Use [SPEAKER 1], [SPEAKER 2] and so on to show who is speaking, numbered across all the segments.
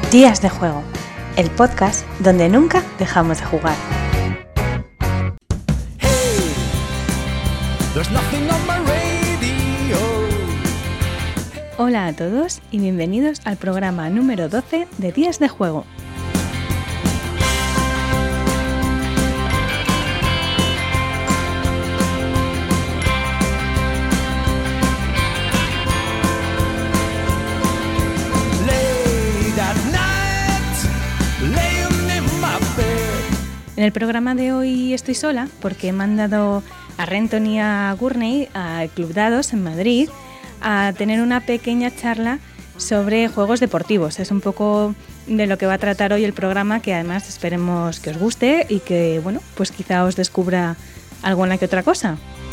[SPEAKER 1] Días de Juego, el podcast donde nunca dejamos de jugar. Hola a todos y bienvenidos al programa número 12 de Días de Juego. En el programa de hoy estoy sola porque he mandado a Renton y a Gurney al Club Dados en Madrid a tener una pequeña charla sobre juegos deportivos. Es un poco de lo que va a tratar hoy el programa, que además esperemos que os guste y que, bueno, pues quizá os descubra alguna que otra cosa.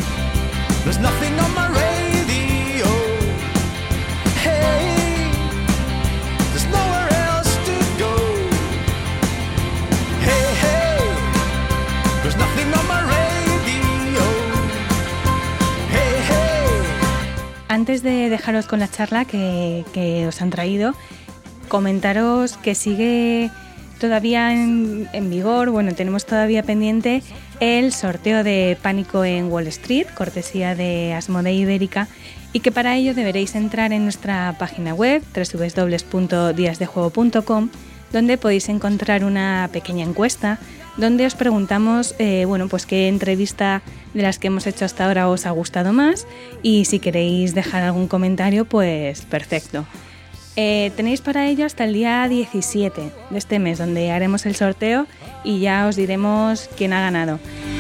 [SPEAKER 1] Antes de dejaros con la charla que os han traído, comentaros que sigue todavía en vigor, bueno, tenemos todavía pendiente el sorteo de Pánico en Wall Street, cortesía de Asmodee Ibérica, y que para ello deberéis entrar en nuestra página web www.diasdejuego.com, donde podéis encontrar una pequeña encuesta donde os preguntamos pues qué entrevista de las que hemos hecho hasta ahora os ha gustado más, y si queréis dejar algún comentario, pues perfecto. Tenéis para ello hasta el día 17 de este mes, donde haremos el sorteo y ya os diremos quién ha ganado.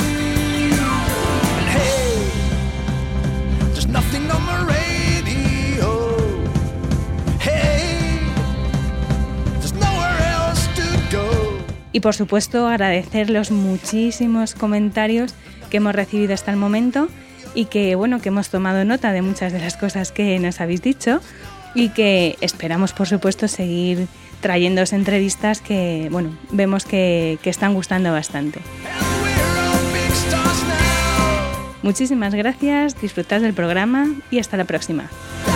[SPEAKER 1] Y por supuesto agradecer los muchísimos comentarios que hemos recibido hasta el momento y que hemos tomado nota de muchas de las cosas que nos habéis dicho y que esperamos por supuesto seguir trayéndoos entrevistas que vemos que están gustando bastante. Muchísimas gracias, disfrutad del programa y hasta la próxima.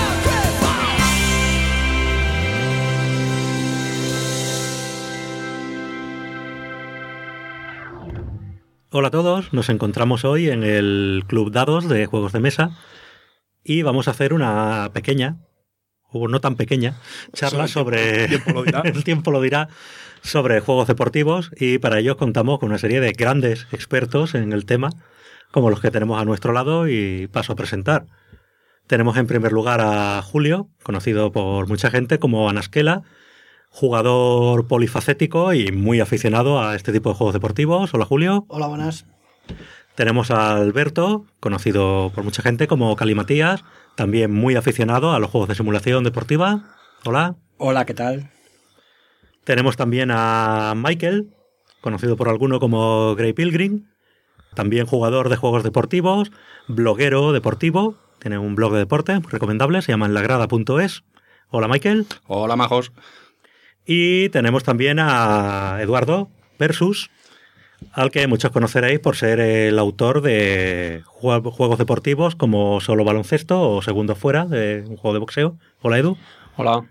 [SPEAKER 2] Hola a todos, nos encontramos hoy en el Club Dados de Juegos de Mesa y vamos a hacer una pequeña, o no tan pequeña, charla sobre, el tiempo lo dirá, sobre juegos deportivos, y para ello contamos con una serie de grandes expertos en el tema, como los que tenemos a nuestro lado, y paso a presentar. Tenemos en primer lugar a Julio, conocido por mucha gente como Anasquela, jugador polifacético y muy aficionado a este tipo de juegos deportivos. Hola, Julio.
[SPEAKER 3] Hola, buenas.
[SPEAKER 2] Tenemos a Alberto, conocido por mucha gente como Calimatías, también muy aficionado a los juegos de simulación deportiva. Hola.
[SPEAKER 3] Hola, ¿qué tal?
[SPEAKER 2] Tenemos también a Michael, conocido por alguno como Grey Pilgrim, también jugador de juegos deportivos, bloguero deportivo, tiene un blog de deporte recomendable, se llama enlagrada.es. Hola, Michael.
[SPEAKER 4] Hola, majos.
[SPEAKER 2] Y tenemos también a Eduardo Versus, al que muchos conoceréis por ser el autor de juegos deportivos como Solo Baloncesto o Segundo Fuera, de un juego de boxeo. Hola, Edu.
[SPEAKER 4] Hola.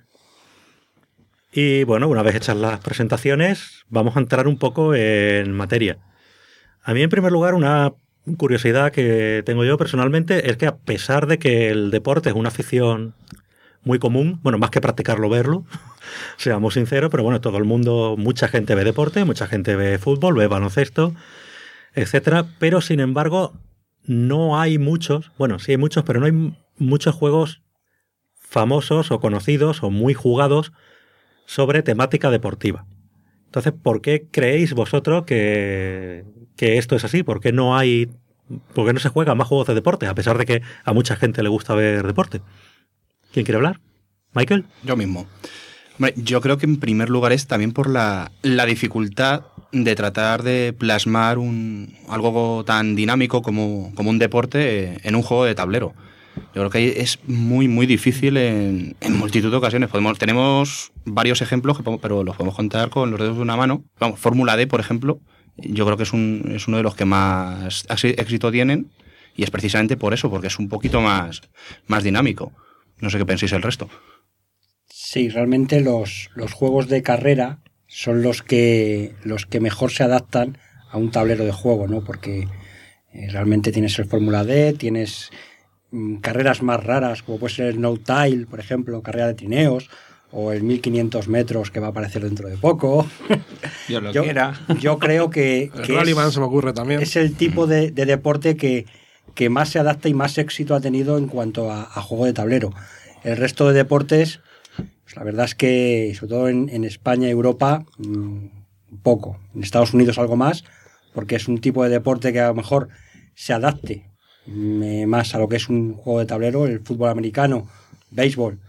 [SPEAKER 2] Y una vez hechas las presentaciones, vamos a entrar un poco en materia. A mí, en primer lugar, una curiosidad que tengo yo personalmente es que, a pesar de que el deporte es una afición muy común, más que practicarlo, verlo, seamos sinceros, pero todo el mundo, mucha gente ve deporte, mucha gente ve fútbol, ve baloncesto, etcétera, pero sin embargo no hay muchos, sí hay muchos, pero no hay muchos juegos famosos o conocidos o muy jugados sobre temática deportiva. Entonces, ¿por qué creéis vosotros que esto es así? ¿Por qué no se juegan más juegos de deporte, a pesar de que a mucha gente le gusta ver deporte? ¿Quién quiere hablar? ¿Michael?
[SPEAKER 4] Yo mismo. Yo creo que en primer lugar es también por la dificultad de tratar de plasmar algo tan dinámico como un deporte en un juego de tablero. Yo creo que es muy, muy difícil en multitud de ocasiones. Tenemos varios ejemplos, pero los podemos contar con los dedos de una mano. Fórmula D, por ejemplo, yo creo que es uno de los que más éxito tienen, y es precisamente por eso, porque es un poquito más dinámico. No sé qué pensáis el resto.
[SPEAKER 3] Sí, realmente los juegos de carrera son los que mejor se adaptan a un tablero de juego, ¿no? Porque realmente tienes el Fórmula D, tienes carreras más raras, como puede ser el No Tile, por ejemplo, carrera de trineos, o el 1500 metros que va a aparecer dentro de poco. Yo creo que
[SPEAKER 5] el Rallyman se me ocurre también.
[SPEAKER 3] Es el tipo de deporte que más se adapta y más éxito ha tenido en cuanto a juego de tablero. El resto de deportes, pues la verdad es que, sobre todo en España y Europa, poco. En Estados Unidos algo más, porque es un tipo de deporte que a lo mejor se adapte más a lo que es un juego de tablero. El fútbol americano, béisbol,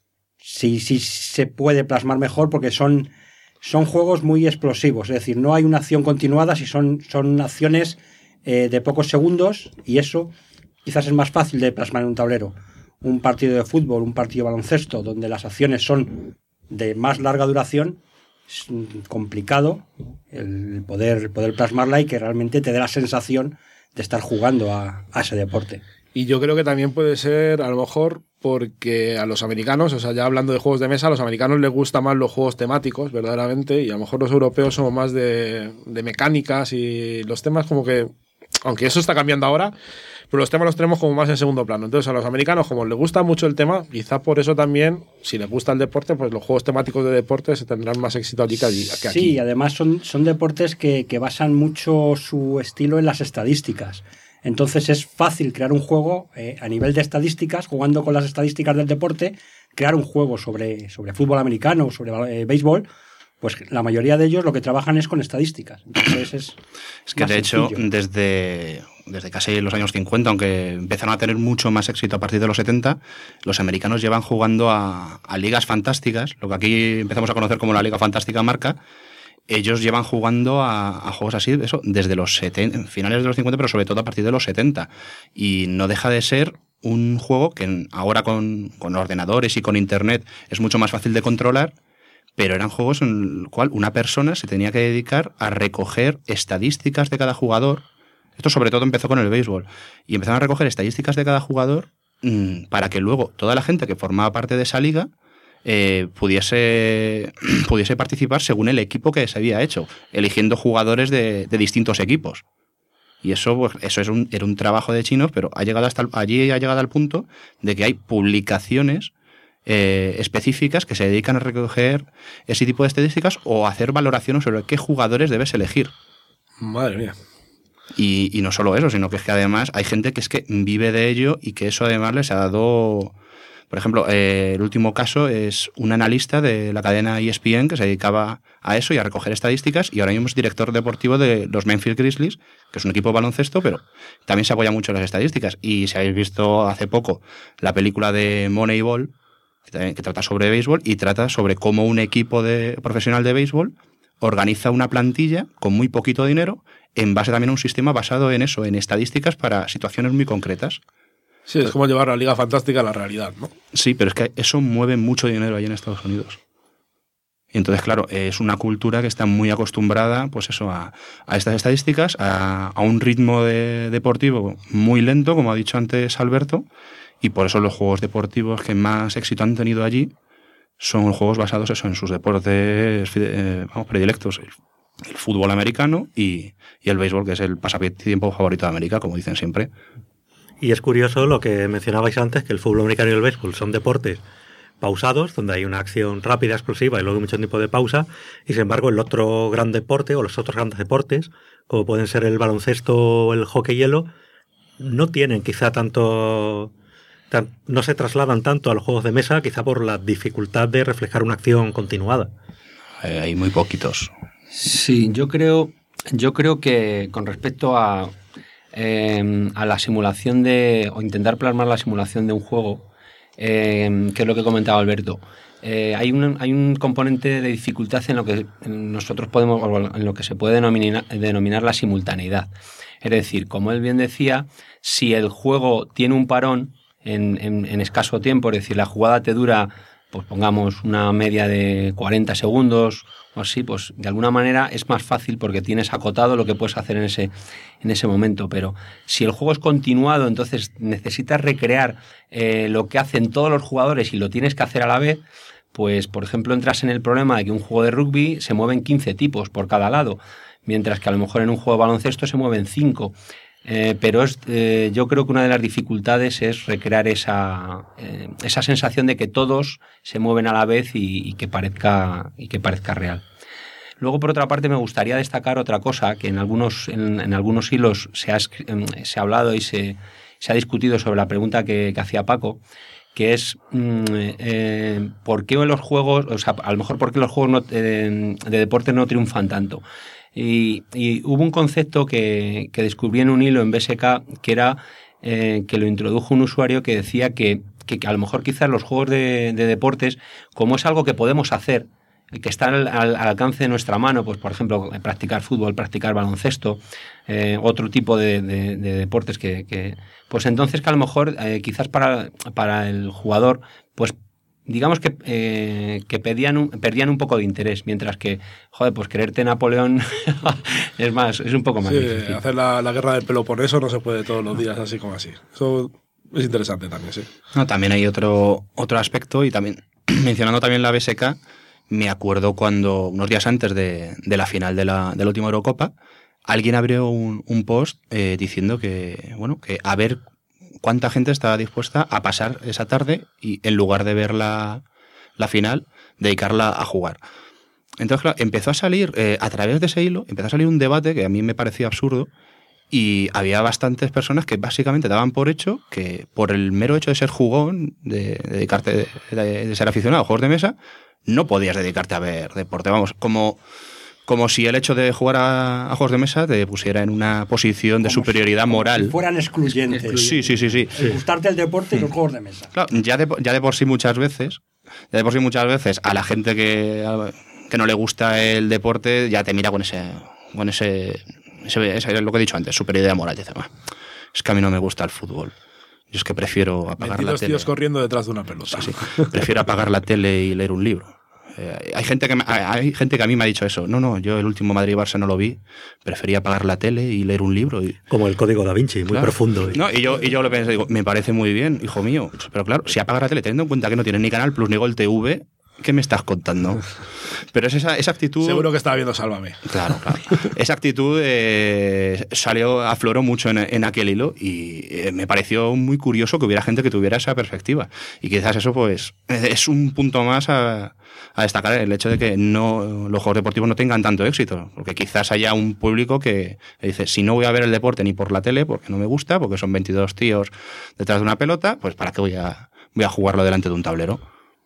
[SPEAKER 3] sí se puede plasmar mejor porque son juegos muy explosivos. Es decir, no hay una acción continuada, si son acciones de pocos segundos, y eso quizás es más fácil de plasmar en un tablero. Un partido de fútbol, un partido de baloncesto, donde las acciones son de más larga duración, es complicado el poder plasmarla y que realmente te dé la sensación de estar jugando a ese deporte.
[SPEAKER 5] Y yo creo que también puede ser, a lo mejor, porque a los americanos, o sea, ya hablando de juegos de mesa, a los americanos les gustan más los juegos temáticos, verdaderamente, y a lo mejor los europeos somos más de mecánicas, y los temas como que, aunque eso está cambiando ahora, pero los temas los tenemos como más en segundo plano. Entonces a los americanos, como les gusta mucho el tema, quizá por eso también, si les gusta el deporte, pues los juegos temáticos de deporte se tendrán más éxito allí que aquí.
[SPEAKER 3] Sí, además son deportes que basan mucho su estilo en las estadísticas. Entonces es fácil crear un juego a nivel de estadísticas, jugando con las estadísticas del deporte, crear un juego sobre fútbol americano, sobre béisbol. Pues la mayoría de ellos lo que trabajan es con estadísticas. Entonces
[SPEAKER 4] es que de hecho, desde casi los años 50, aunque empezaron a tener mucho más éxito a partir de los 70, los americanos llevan jugando a ligas fantásticas, lo que aquí empezamos a conocer como la Liga Fantástica Marca. Ellos llevan jugando a juegos así, eso, desde los 70, finales de los 50, pero sobre todo a partir de los 70. Y no deja de ser un juego que ahora con ordenadores y con internet es mucho más fácil de controlar, pero eran juegos en el cual una persona se tenía que dedicar a recoger estadísticas de cada jugador. Esto sobre todo empezó con el béisbol. Y empezaron a recoger estadísticas de cada jugador para que luego toda la gente que formaba parte de esa liga pudiese participar según el equipo que se había hecho, eligiendo jugadores de distintos equipos. Y eso, pues, era un trabajo de chinos, pero allí ha llegado al punto de que hay publicaciones específicas que se dedican a recoger ese tipo de estadísticas o a hacer valoraciones sobre qué jugadores debes elegir.
[SPEAKER 5] Madre mía.
[SPEAKER 4] Y no solo eso, sino que es que además hay gente que es que vive de ello y que eso además les ha dado... Por ejemplo, el último caso es un analista de la cadena ESPN que se dedicaba a eso y a recoger estadísticas, y ahora mismo es director deportivo de los Memphis Grizzlies, que es un equipo de baloncesto, pero también se apoya mucho en las estadísticas. Y si habéis visto hace poco la película de Moneyball, que trata sobre béisbol y trata sobre cómo un equipo profesional de béisbol organiza una plantilla con muy poquito dinero en base también a un sistema basado en eso, en estadísticas para situaciones muy concretas.
[SPEAKER 5] Sí, es como llevar la Liga Fantástica a la realidad, ¿no?
[SPEAKER 4] Sí, pero es que eso mueve mucho dinero ahí en Estados Unidos. Y entonces, claro, es una cultura que está muy acostumbrada, pues eso, a estas estadísticas, a un ritmo deportivo muy lento, como ha dicho antes Alberto, y por eso los juegos deportivos que más éxito han tenido allí son juegos basados eso, en sus deportes predilectos, el fútbol americano y el béisbol, que es el pasatiempo favorito de América, como dicen siempre.
[SPEAKER 2] Y es curioso lo que mencionabais antes, que el fútbol americano y el béisbol son deportes pausados, donde hay una acción rápida, explosiva y luego mucho tiempo de pausa, y sin embargo el otro gran deporte o los otros grandes deportes, como pueden ser el baloncesto o el hockey hielo, no tienen quizá no se trasladan tanto a los juegos de mesa, quizá por la dificultad de reflejar una acción continuada.
[SPEAKER 4] Hay muy poquitos.
[SPEAKER 6] Sí, yo creo que con respecto a la simulación o intentar plasmar la simulación de un juego, que es lo que comentaba Alberto, hay un componente de dificultad en lo que nosotros en lo que se puede denominar la simultaneidad. Es decir, como él bien decía, si el juego tiene un parón en escaso tiempo, es decir, la jugada te dura, pues pongamos una media de 40 segundos o así, pues de alguna manera es más fácil porque tienes acotado lo que puedes hacer en ese momento. Pero si el juego es continuado, entonces necesitas recrear lo que hacen todos los jugadores y lo tienes que hacer a la vez, pues por ejemplo entras en el problema de que un juego de rugby se mueven 15 tipos por cada lado, mientras que a lo mejor en un juego de baloncesto se mueven 5. Pero yo creo que una de las dificultades es recrear esa sensación de que todos se mueven a la vez y que parezca real. Luego, por otra parte, me gustaría destacar otra cosa que en algunos hilos se ha hablado y se ha discutido sobre la pregunta que hacía Paco, que es por qué los juegos, o sea, a lo mejor por qué los juegos de deporte no triunfan tanto. Y hubo un concepto que descubrí en un hilo en BSK que era que lo introdujo un usuario que decía que a lo mejor quizás los juegos de deportes, como es algo que podemos hacer, que está al alcance de nuestra mano, pues por ejemplo practicar fútbol, practicar baloncesto, otro tipo de deportes que pues entonces que a lo mejor quizás para el jugador pues digamos que perdían un poco de interés, mientras que, joder, pues creerte Napoleón es un poco más difícil.
[SPEAKER 5] Hacer la guerra del Peloponeso no se puede todos los días así como así. Eso es interesante también, sí.
[SPEAKER 4] No, también hay otro aspecto, y también mencionando también la BSK, me acuerdo cuando, unos días antes de la final de la última Eurocopa, alguien abrió un post diciendo que a ver cuánta gente estaba dispuesta a pasar esa tarde y en lugar de ver la final, dedicarla a jugar. Entonces, claro, empezó a salir, a través de ese hilo, empezó a salir un debate que a mí me parecía absurdo, y había bastantes personas que básicamente daban por hecho que por el mero hecho de ser jugón, de dedicarte, de ser aficionado a juegos de mesa, no podías dedicarte a ver deporte. Vamos, como si el hecho de jugar a juegos de mesa te pusiera en una posición de superioridad moral.
[SPEAKER 3] Como si fueran excluyentes.
[SPEAKER 4] Sí.
[SPEAKER 3] El gustarte el deporte y los juegos de mesa.
[SPEAKER 4] Claro, ya de por sí muchas veces a la gente que no le gusta el deporte ya te mira con ese es lo que he dicho antes, superioridad moral. Dice, es que a mí no me gusta el fútbol. Yo es que prefiero apagar la tele.
[SPEAKER 5] Tíos corriendo detrás de una pelota.
[SPEAKER 4] Sí. Prefiero apagar la tele y leer un libro. Hay gente que a mí me ha dicho eso. No, yo el último Madrid-Barça no lo vi. Prefería apagar la tele y leer un libro.
[SPEAKER 2] Como el Código Da Vinci, muy profundo.
[SPEAKER 4] No, y yo lo pensé, digo, me parece muy bien, hijo mío. Pero claro, si apagas la tele, teniendo en cuenta que no tienes ni Canal Plus ni Gol TV, ¿qué me estás contando? Pero es esa actitud...
[SPEAKER 5] Seguro que estaba viendo Sálvame.
[SPEAKER 4] Claro. Esa actitud afloró mucho en aquel hilo, y me pareció muy curioso que hubiera gente que tuviera esa perspectiva. Y quizás eso pues es un punto más a destacar, el hecho de que los juegos deportivos no tengan tanto éxito. Porque quizás haya un público que dice, si no voy a ver el deporte ni por la tele, porque no me gusta, porque son 22 tíos detrás de una pelota, pues ¿para qué voy a jugarlo delante de un tablero?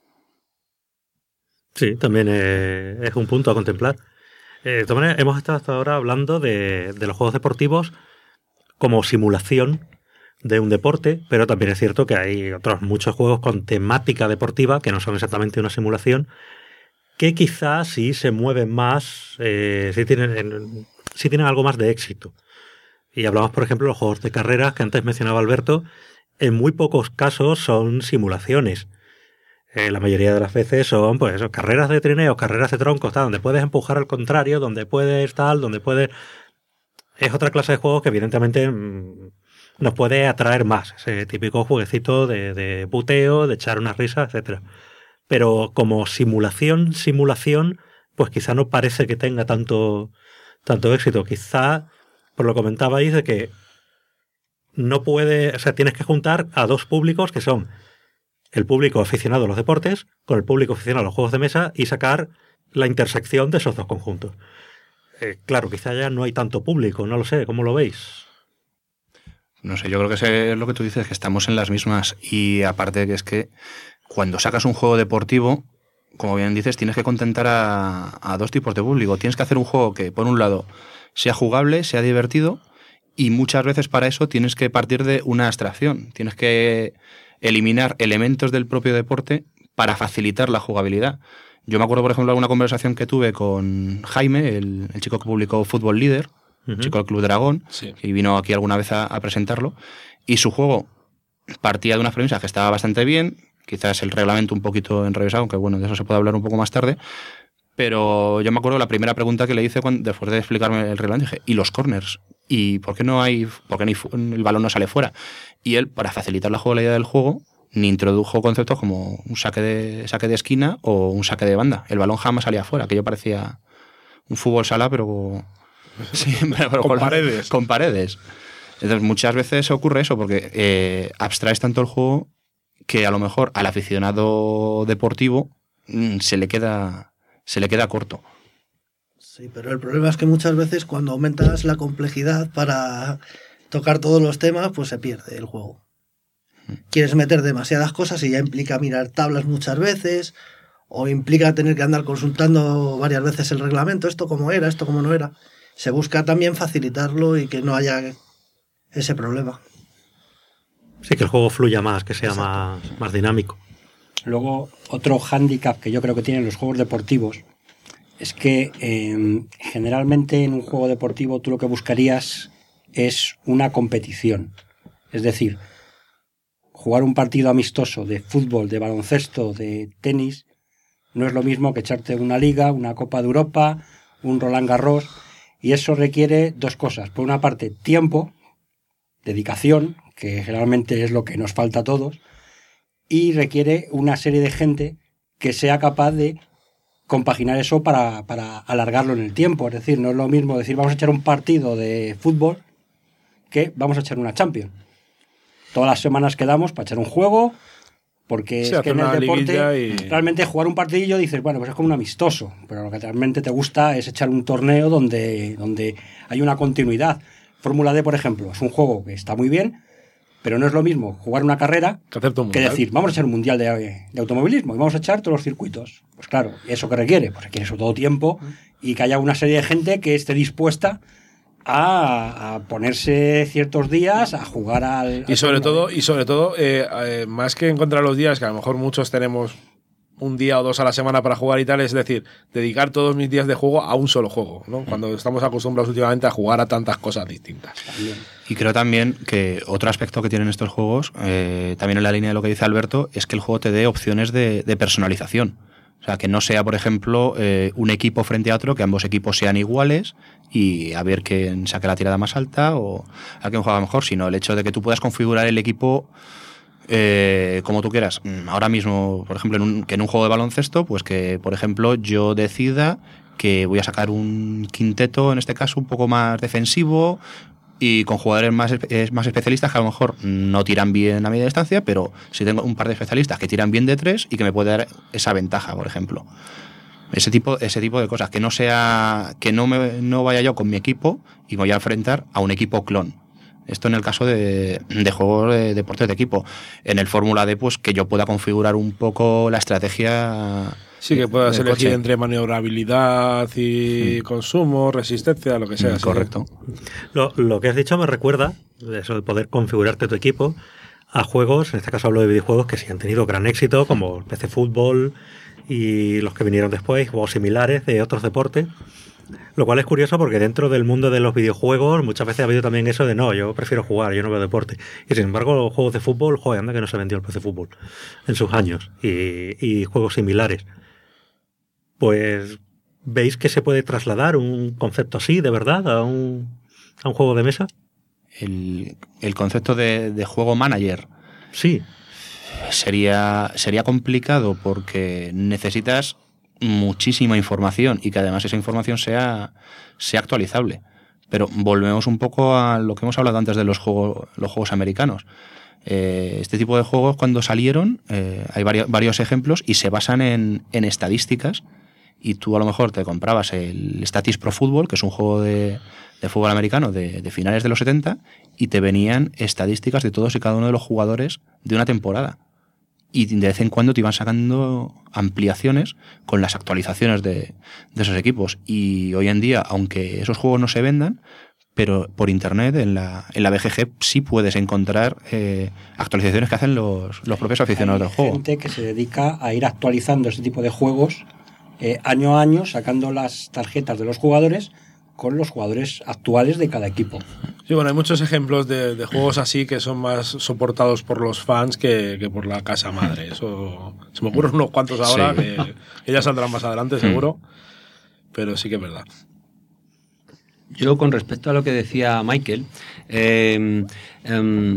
[SPEAKER 2] Sí, también es un punto a contemplar. De todas maneras, hemos estado hasta ahora hablando de los juegos deportivos como simulación de un deporte, pero también es cierto que hay otros muchos juegos con temática deportiva que no son exactamente una simulación, que quizás sí se mueven más, sí tienen algo más de éxito. Y hablamos, por ejemplo, de los juegos de carreras que antes mencionaba Alberto. En muy pocos casos son simulaciones. La mayoría de las veces son pues carreras de trineos, carreras de troncos, donde puedes empujar al contrario, donde puedes donde puedes... Es otra clase de juegos que evidentemente nos puede atraer más. Ese típico jueguecito de puteo, de echar unas risas, etcétera. Pero como simulación, pues quizá no parece que tenga tanto éxito. Quizá, por lo que comentabais, de que no puede... O sea, tienes que juntar a dos públicos que son el público aficionado a los deportes con el público aficionado a los juegos de mesa y sacar la intersección de esos dos conjuntos. Claro, quizá ya no hay tanto público, no lo sé, ¿cómo lo veis?
[SPEAKER 4] No sé, yo creo que es lo que tú dices, que estamos en las mismas, y aparte que es que cuando sacas un juego deportivo, como bien dices, tienes que contentar a dos tipos de público. Tienes que hacer un juego que, por un lado, sea jugable, sea divertido, y muchas veces para eso tienes que partir de una abstracción. Tienes que eliminar elementos del propio deporte para facilitar la jugabilidad. Yo me acuerdo, por ejemplo, de una conversación que tuve con Jaime, el chico que publicó Fútbol Líder, el chico del Club Dragón, sí, que vino aquí alguna vez a presentarlo, y su juego partía de una premisa que estaba bastante bien, quizás el reglamento un poquito enrevesado, aunque bueno, de eso se puede hablar un poco más tarde, pero yo me acuerdo la primera pregunta que le hice después de explicarme el reglamento, dije, ¿y los corners? ¿Y por qué el balón no sale fuera? Y él, para facilitar la jugabilidad del juego, ni introdujo conceptos como un saque de esquina o un saque de banda. El balón jamás salía afuera, aquello parecía un fútbol sala, pero, sí, pero
[SPEAKER 5] con paredes.
[SPEAKER 4] Con paredes. Entonces muchas veces ocurre eso, porque abstraes tanto el juego que a lo mejor al aficionado deportivo se le queda corto.
[SPEAKER 7] Sí, pero el problema es que muchas veces cuando aumentas la complejidad para tocar todos los temas, pues se pierde el juego. Quieres meter demasiadas cosas y ya implica mirar tablas muchas veces, o implica tener que andar consultando varias veces el reglamento, esto cómo era, esto cómo no era. Se busca también facilitarlo y que no haya ese problema.
[SPEAKER 2] Sí, que el juego fluya más, que sea más dinámico.
[SPEAKER 3] Luego, otro hándicap que yo creo que tienen los juegos deportivos es que generalmente en un juego deportivo tú lo que buscarías es una competición. Es decir, jugar un partido amistoso de fútbol, de baloncesto, de tenis, no es lo mismo que echarte una liga, una Copa de Europa, un Roland Garros, y eso requiere dos cosas. Por una parte, tiempo, dedicación, que generalmente es lo que nos falta a todos, y requiere una serie de gente que sea capaz de compaginar eso para alargarlo en el tiempo. Es decir, no es lo mismo decir vamos a echar un partido de fútbol que vamos a echar una Champions. Todas las semanas quedamos para echar un juego, porque
[SPEAKER 5] sí,
[SPEAKER 3] es que en el deporte
[SPEAKER 5] y...
[SPEAKER 3] realmente jugar un partidillo dices, bueno, pues es como un amistoso, pero lo que realmente te gusta es echar un torneo donde hay una continuidad. Fórmula D, por ejemplo, es un juego que está muy bien, pero no es lo mismo jugar una carrera que decir, vamos a echar un mundial de automovilismo y vamos a echar todos los circuitos. Pues claro, ¿eso qué requiere? Pues requiere sobre todo tiempo y que haya una serie de gente que esté dispuesta a ponerse ciertos días a jugar al
[SPEAKER 5] y sobre todo más que encontrar los días, que a lo mejor muchos tenemos un día o dos a la semana para jugar y tal, es decir, dedicar todos mis días de juego a un solo juego, ¿no? Cuando estamos acostumbrados últimamente a jugar a tantas cosas distintas.
[SPEAKER 4] Y creo también que otro aspecto que tienen estos juegos, también en la línea de lo que dice Alberto, es que el juego te dé opciones de personalización. O sea, que no sea, por ejemplo, un equipo frente a otro, que ambos equipos sean iguales y a ver quién saque la tirada más alta o a quién juega mejor, sino el hecho de que tú puedas configurar el equipo como tú quieras. Ahora mismo, por ejemplo, en un juego de baloncesto, pues que, por ejemplo, yo decida que voy a sacar un quinteto, en este caso, un poco más defensivo y con jugadores más especialistas que a lo mejor no tiran bien a media distancia, pero si tengo un par de especialistas que tiran bien de tres y que me puede dar esa ventaja, por ejemplo. Ese tipo de cosas, que no vaya yo con mi equipo y me voy a enfrentar a un equipo clon. Esto en el caso de juegos de deportes de equipo. En el Fórmula D, pues que yo pueda configurar un poco la estrategia.
[SPEAKER 5] Sí, que puedas elegir
[SPEAKER 4] coche.
[SPEAKER 5] entre maniobrabilidad y consumo, resistencia, lo que sea.
[SPEAKER 4] Correcto.
[SPEAKER 2] Lo que has dicho me recuerda, eso de poder configurarte tu equipo, a juegos, en este caso hablo de videojuegos que sí han tenido gran éxito, como el PC Fútbol y los que vinieron después, juegos similares de otros deportes. Lo cual es curioso porque dentro del mundo de los videojuegos muchas veces ha habido también eso de no, yo prefiero jugar, yo no veo deporte. Y sin embargo los juegos de fútbol, joder, anda que no se vendió el PC Fútbol en sus años. Y juegos similares. Pues, ¿veis que se puede trasladar un concepto así, de verdad, a un juego de mesa?
[SPEAKER 4] El concepto de juego manager.
[SPEAKER 2] Sí.
[SPEAKER 4] Sería complicado porque necesitas muchísima información y que además esa información sea actualizable. Pero volvemos un poco a lo que hemos hablado antes de los juegos americanos. Este tipo de juegos, cuando salieron, hay varios ejemplos y se basan en estadísticas, y tú a lo mejor te comprabas el Statis Pro Football, que es un juego de fútbol americano de finales de los 70, y te venían estadísticas de todos y cada uno de los jugadores de una temporada. Y de vez en cuando te iban sacando ampliaciones con las actualizaciones de esos equipos. Y hoy en día, aunque esos juegos no se vendan, pero por internet, en la BGG, sí puedes encontrar actualizaciones que hacen los propios aficionados del juego.
[SPEAKER 3] Hay gente que se dedica a ir actualizando ese tipo de juegos año a año, sacando las tarjetas de los jugadores con los jugadores actuales de cada equipo.
[SPEAKER 5] Sí, bueno, hay muchos ejemplos de juegos así que son más soportados por los fans que por la casa madre. Eso se me ocurren unos cuantos ahora, sí, que ya saldrán más adelante seguro, pero sí que es verdad.
[SPEAKER 6] Yo, con respecto a lo que decía Michael, de a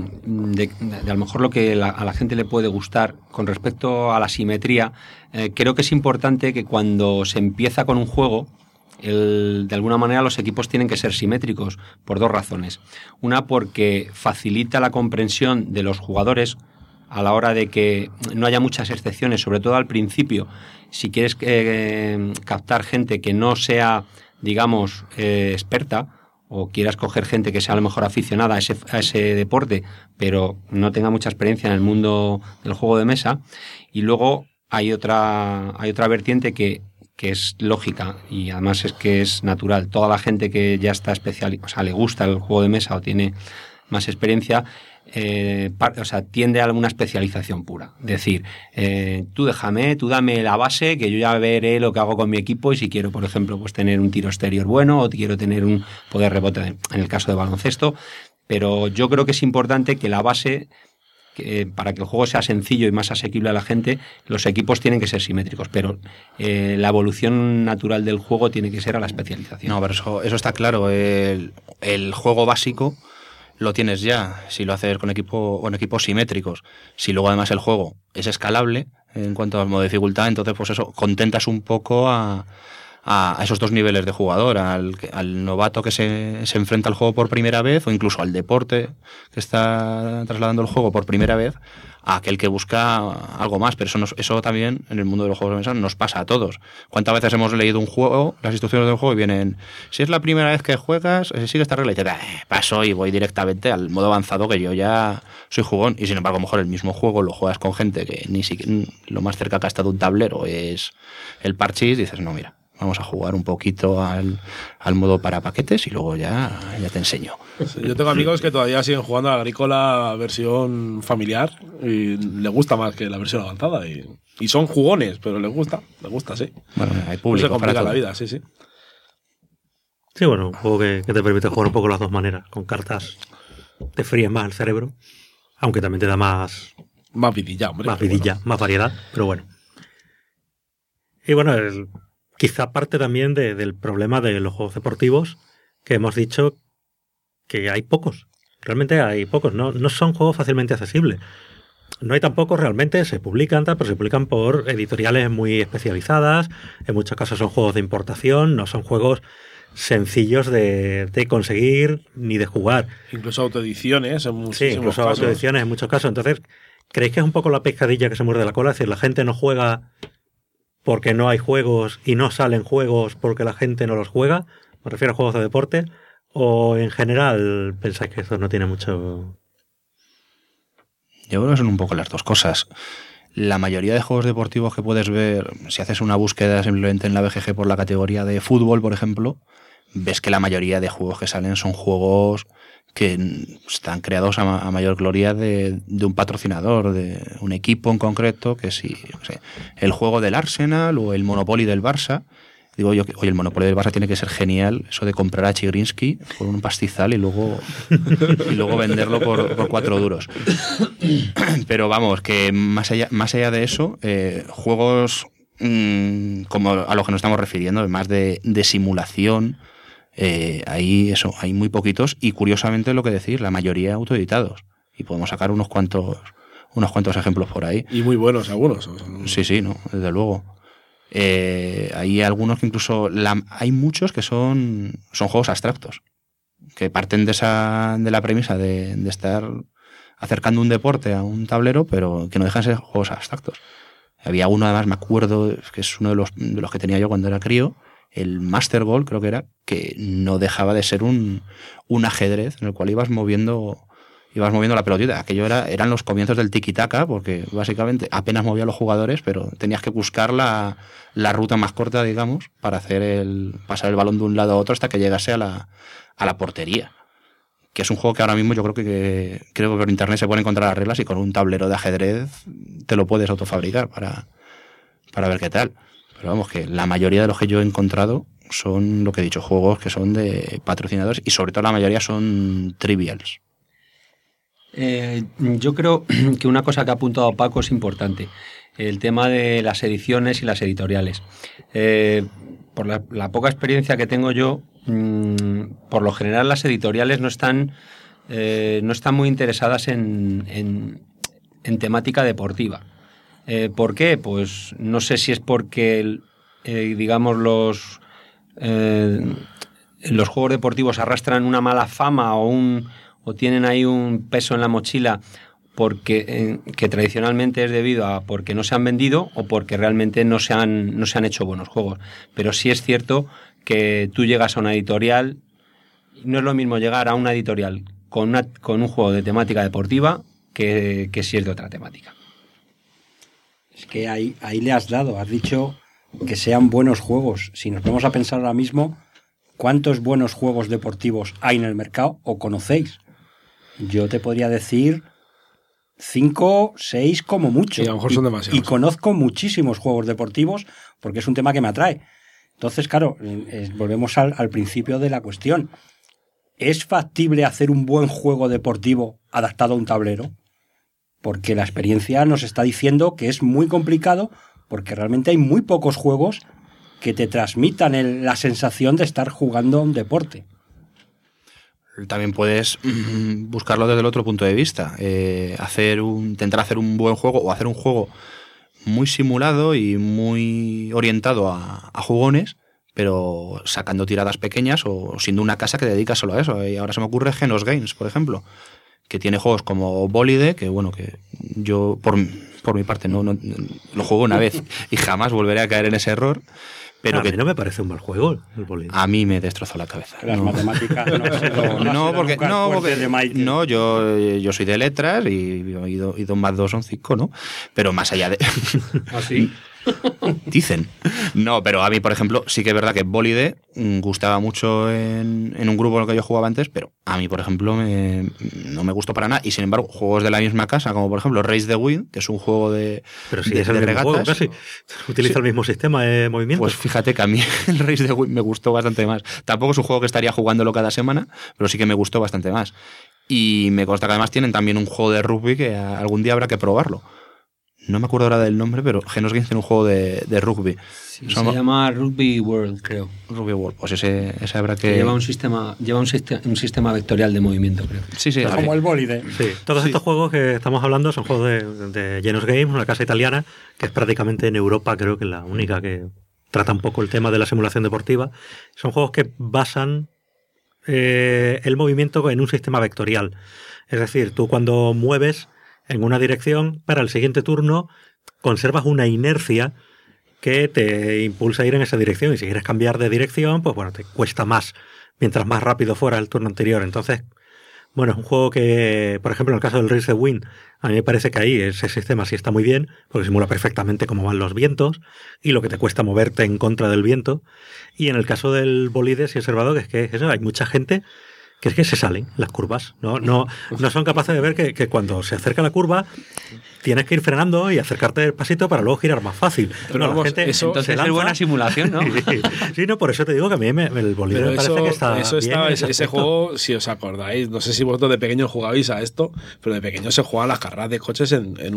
[SPEAKER 6] lo mejor lo que a la gente le puede gustar, con respecto a la simetría, creo que es importante que cuando se empieza con un juego, de alguna manera los equipos tienen que ser simétricos por dos razones. Una, porque facilita la comprensión de los jugadores a la hora de que no haya muchas excepciones, sobre todo al principio. Si quieres captar gente que no sea, digamos, experta, o quieras coger gente que sea a lo mejor aficionada a ese deporte, pero no tenga mucha experiencia en el mundo del juego de mesa. Y luego hay otra vertiente que es lógica y además es que es natural. Toda la gente que ya está especializada, o sea, le gusta el juego de mesa o tiene más experiencia, tiende a alguna especialización pura. Es decir, tú dame la base, que yo ya veré lo que hago con mi equipo, y si quiero, por ejemplo, pues tener un tiro exterior bueno, o quiero tener un poder rebote en el caso de baloncesto. Pero yo creo que es importante que la base, para que el juego sea sencillo y más asequible a la gente, los equipos tienen que ser simétricos, pero la evolución natural del juego tiene que ser a la especialización.
[SPEAKER 4] No, pero eso está claro. El juego básico lo tienes ya, si lo haces con equipos simétricos. Si luego además el juego es escalable en cuanto al modo de dificultad, entonces pues eso, contentas un poco a esos dos niveles de jugador, al novato que se enfrenta al juego por primera vez, o incluso al deporte que está trasladando el juego por primera vez, a aquel que busca algo más. Pero eso también en el mundo de los juegos de mesa nos pasa a todos. ¿Cuántas veces hemos leído un juego, las instrucciones del juego, y vienen, si es la primera vez que juegas, sigue esta regla, y dices, paso y voy directamente al modo avanzado, que yo ya soy jugón? Y sin embargo, a lo mejor el mismo juego lo juegas con gente que ni siquiera lo más cerca que ha estado un tablero es el parchís, y dices, no, mira, vamos a jugar un poquito al modo para paquetes y luego ya te enseño.
[SPEAKER 5] Sí, yo tengo amigos que todavía siguen jugando a la Agrícola versión familiar y les gusta más que la versión avanzada. Y son jugones, pero les gusta, sí.
[SPEAKER 4] Bueno, hay público
[SPEAKER 5] no se complica
[SPEAKER 4] para
[SPEAKER 5] la vida, sí. Sí,
[SPEAKER 2] bueno, un juego que te permite jugar un poco las dos maneras. Con cartas te fríes más el cerebro, aunque también te da más
[SPEAKER 5] vidilla, hombre.
[SPEAKER 2] Más vidilla, más variedad, pero bueno. Y bueno, quizá parte también del problema de los juegos deportivos, que hemos dicho que hay pocos. Realmente hay pocos, no son juegos fácilmente accesibles. No hay tampoco realmente, se publican, pero se publican por editoriales muy especializadas. En muchos casos son juegos de importación, no son juegos sencillos de conseguir ni de jugar.
[SPEAKER 5] Incluso autoediciones en muchos
[SPEAKER 2] casos. Sí, incluso autoediciones en muchos casos. Entonces, ¿creéis que es un poco la pescadilla que se muerde la cola? Es decir, la gente no juega porque no hay juegos y no salen juegos porque la gente no los juega. Me refiero a juegos de deporte. ¿O en general pensáis que eso no tiene mucho...?
[SPEAKER 4] Yo creo que son un poco las dos cosas. La mayoría de juegos deportivos que puedes ver, si haces una búsqueda simplemente en la BGG por la categoría de fútbol, por ejemplo, ves que la mayoría de juegos que salen son juegos que están creados a mayor gloria de un patrocinador, de un equipo en concreto, que si, no sé, el juego del Arsenal o el Monopoly del Barça. Digo yo que, oye, el Monopoly del Barça tiene que ser genial, eso de comprar a Chigrinsky por un pastizal y luego venderlo por 4 duros. Pero vamos, que más allá de eso, juegos como a los que nos estamos refiriendo, más de simulación, hay muy poquitos, y curiosamente lo que decir, la mayoría autoeditados, y podemos sacar unos cuantos ejemplos por ahí.
[SPEAKER 5] Y muy buenos algunos.
[SPEAKER 4] Sí, no, desde luego. Hay algunos que incluso hay muchos que son juegos abstractos, que parten de la premisa de estar acercando un deporte a un tablero, pero que no dejan de ser juegos abstractos. Había uno, además me acuerdo, que es uno de los que tenía yo cuando era crío, el Master Ball, creo que era, que no dejaba de ser un ajedrez en el cual ibas moviendo la pelotita. Aquello eran los comienzos del tiki-taka, porque básicamente apenas movía a los jugadores, pero tenías que buscar la ruta más corta, digamos, para pasar el balón de un lado a otro hasta que llegase a la portería. Que es un juego que ahora mismo yo creo que por internet se pueden encontrar las reglas, y con un tablero de ajedrez te lo puedes autofabricar para ver qué tal. Pero vamos, que la mayoría de los que yo he encontrado son, lo que he dicho, juegos que son de patrocinadores, y sobre todo la mayoría son trivials.
[SPEAKER 6] Yo creo que una cosa que ha apuntado Paco es importante, el tema de las ediciones y las editoriales. Por la poca experiencia que tengo yo, por lo general las editoriales no están muy interesadas en temática deportiva. ¿Por qué? Pues no sé si es porque digamos los juegos deportivos arrastran una mala fama o tienen ahí un peso en la mochila porque que tradicionalmente es debido a porque no se han vendido o porque realmente no se han hecho buenos juegos. Pero sí es cierto que tú llegas a una editorial, no es lo mismo llegar a una editorial con un juego de temática deportiva que si es de otra temática.
[SPEAKER 3] Es que ahí le has dicho que sean buenos juegos. Si nos vamos a pensar ahora mismo, ¿cuántos buenos juegos deportivos hay en el mercado o conocéis? Yo te podría decir 5, 6 como mucho.
[SPEAKER 5] Y a lo mejor son demasiados.
[SPEAKER 3] Y conozco muchísimos juegos deportivos porque es un tema que me atrae. Entonces, claro, volvemos al principio de la cuestión. ¿Es factible hacer un buen juego deportivo adaptado a un tablero? Porque la experiencia nos está diciendo que es muy complicado porque realmente hay muy pocos juegos que te transmitan la sensación de estar jugando a un deporte.
[SPEAKER 4] También puedes buscarlo desde el otro punto de vista. Intentar hacer un buen juego o hacer un juego muy simulado y muy orientado a jugones, pero sacando tiradas pequeñas o siendo una casa que dedica solo a eso. Y ahora se me ocurre Genos Games, por ejemplo, que tiene juegos como Bolide, que bueno, que yo por mi parte no lo juego una vez y jamás volveré a caer en ese error. Pero
[SPEAKER 2] a mí no me parece un mal juego el Bolide.
[SPEAKER 4] A mí me destrozó la cabeza.
[SPEAKER 3] Las matemáticas
[SPEAKER 4] no, yo soy de letras y 2 más 2 son 5, ¿no? Pero más allá de...
[SPEAKER 6] ¿Ah, sí?
[SPEAKER 4] Dicen. No, pero a mí, por ejemplo, sí que es verdad que Bolide gustaba mucho en un grupo en el que yo jugaba antes, pero a mí, por ejemplo, no me gustó para nada. Y sin embargo, juegos de la misma casa, como por ejemplo Race the Wind, que es un juego de
[SPEAKER 2] pero sí, es el mismo juego, casi. Utiliza el mismo sistema de movimiento.
[SPEAKER 4] Pues fíjate que a mí el Race the Wind me gustó bastante más. Tampoco es un juego que estaría jugándolo cada semana, pero sí que me gustó bastante más. Y me consta que además tienen también un juego de rugby que algún día habrá que probarlo. No me acuerdo ahora del nombre, pero Genos Games tiene un juego de rugby.
[SPEAKER 6] Sí, se llama Rugby World, creo.
[SPEAKER 4] Rugby World, pues ese habrá que...
[SPEAKER 6] Lleva un sistema vectorial de movimiento, creo.
[SPEAKER 4] Sí, sí.
[SPEAKER 3] Como el Bolide.
[SPEAKER 2] Sí, todos estos juegos que estamos hablando son juegos de Genos Games, una casa italiana, que es prácticamente en Europa, creo que es la única que trata un poco el tema de la simulación deportiva. Son juegos que basan el movimiento en un sistema vectorial. Es decir, tú cuando mueves en una dirección, para el siguiente turno conservas una inercia que te impulsa a ir en esa dirección, y si quieres cambiar de dirección, pues bueno, te cuesta más, mientras más rápido fuera el turno anterior. Entonces, bueno, es un juego que, por ejemplo, en el caso del Race the Wind, a mí me parece que ahí ese sistema sí está muy bien, porque simula perfectamente cómo van los vientos y lo que te cuesta moverte en contra del viento. Y en el caso del Bolide sí he observado que es que eso, hay mucha gente que es que se salen las curvas. No son capaces de ver que cuando se acerca la curva tienes que ir frenando y acercarte el pasito para luego girar más fácil.
[SPEAKER 6] Pero no, vamos, la gente eso entonces es buena simulación, ¿no?
[SPEAKER 2] Sí, no, por eso te digo que a mí el Bolide me parece que está bien.
[SPEAKER 5] Ese juego, si os acordáis, no sé si vosotros de pequeños jugabais a esto, pero de pequeños se jugaban las carreras de coches en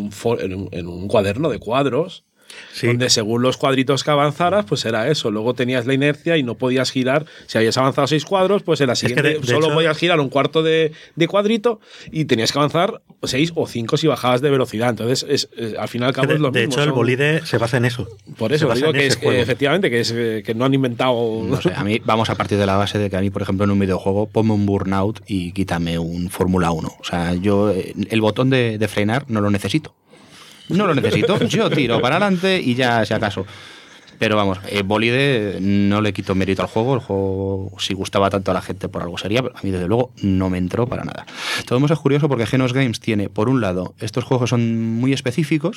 [SPEAKER 5] un cuaderno de cuadros. Sí. Donde según los cuadritos que avanzaras, pues era eso. Luego tenías la inercia y no podías girar. Si habías avanzado 6 cuadros, pues en la siguiente solo podías girar un cuarto de cuadrito y tenías que avanzar 6 o 5 si bajabas de velocidad. Entonces, al final y al cabo es lo mismo.
[SPEAKER 2] De hecho, el Bolide se basa en eso.
[SPEAKER 5] Por eso digo que es que efectivamente que no han inventado...
[SPEAKER 4] No sé, a mí vamos a partir de la base de que a mí, por ejemplo, en un videojuego, ponme un Burnout y quítame un Fórmula 1. O sea, yo el botón de frenar no lo necesito. No lo necesito, yo tiro para adelante y ya, si acaso. Pero vamos, Bolide no le quito mérito al juego. El juego, si gustaba tanto a la gente, por algo sería, pero a mí desde luego no me entró para nada. Todo es curioso porque Genos Games tiene, por un lado, estos juegos son muy específicos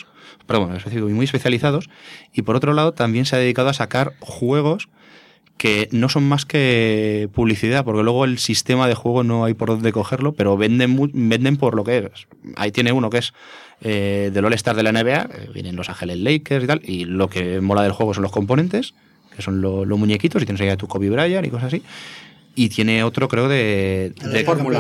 [SPEAKER 4] y muy especializados, y por otro lado también se ha dedicado a sacar juegos que no son más que publicidad, porque luego el sistema de juego no hay por dónde cogerlo, pero venden por lo que es. Ahí tiene uno que es del All-Star de la NBA, vienen Los Ángeles Lakers y tal, y lo que mola del juego son los componentes, que son los muñequitos, y tienes ahí a tu Kobe Bryant y cosas así. Y tiene otro, creo, de
[SPEAKER 5] Fórmula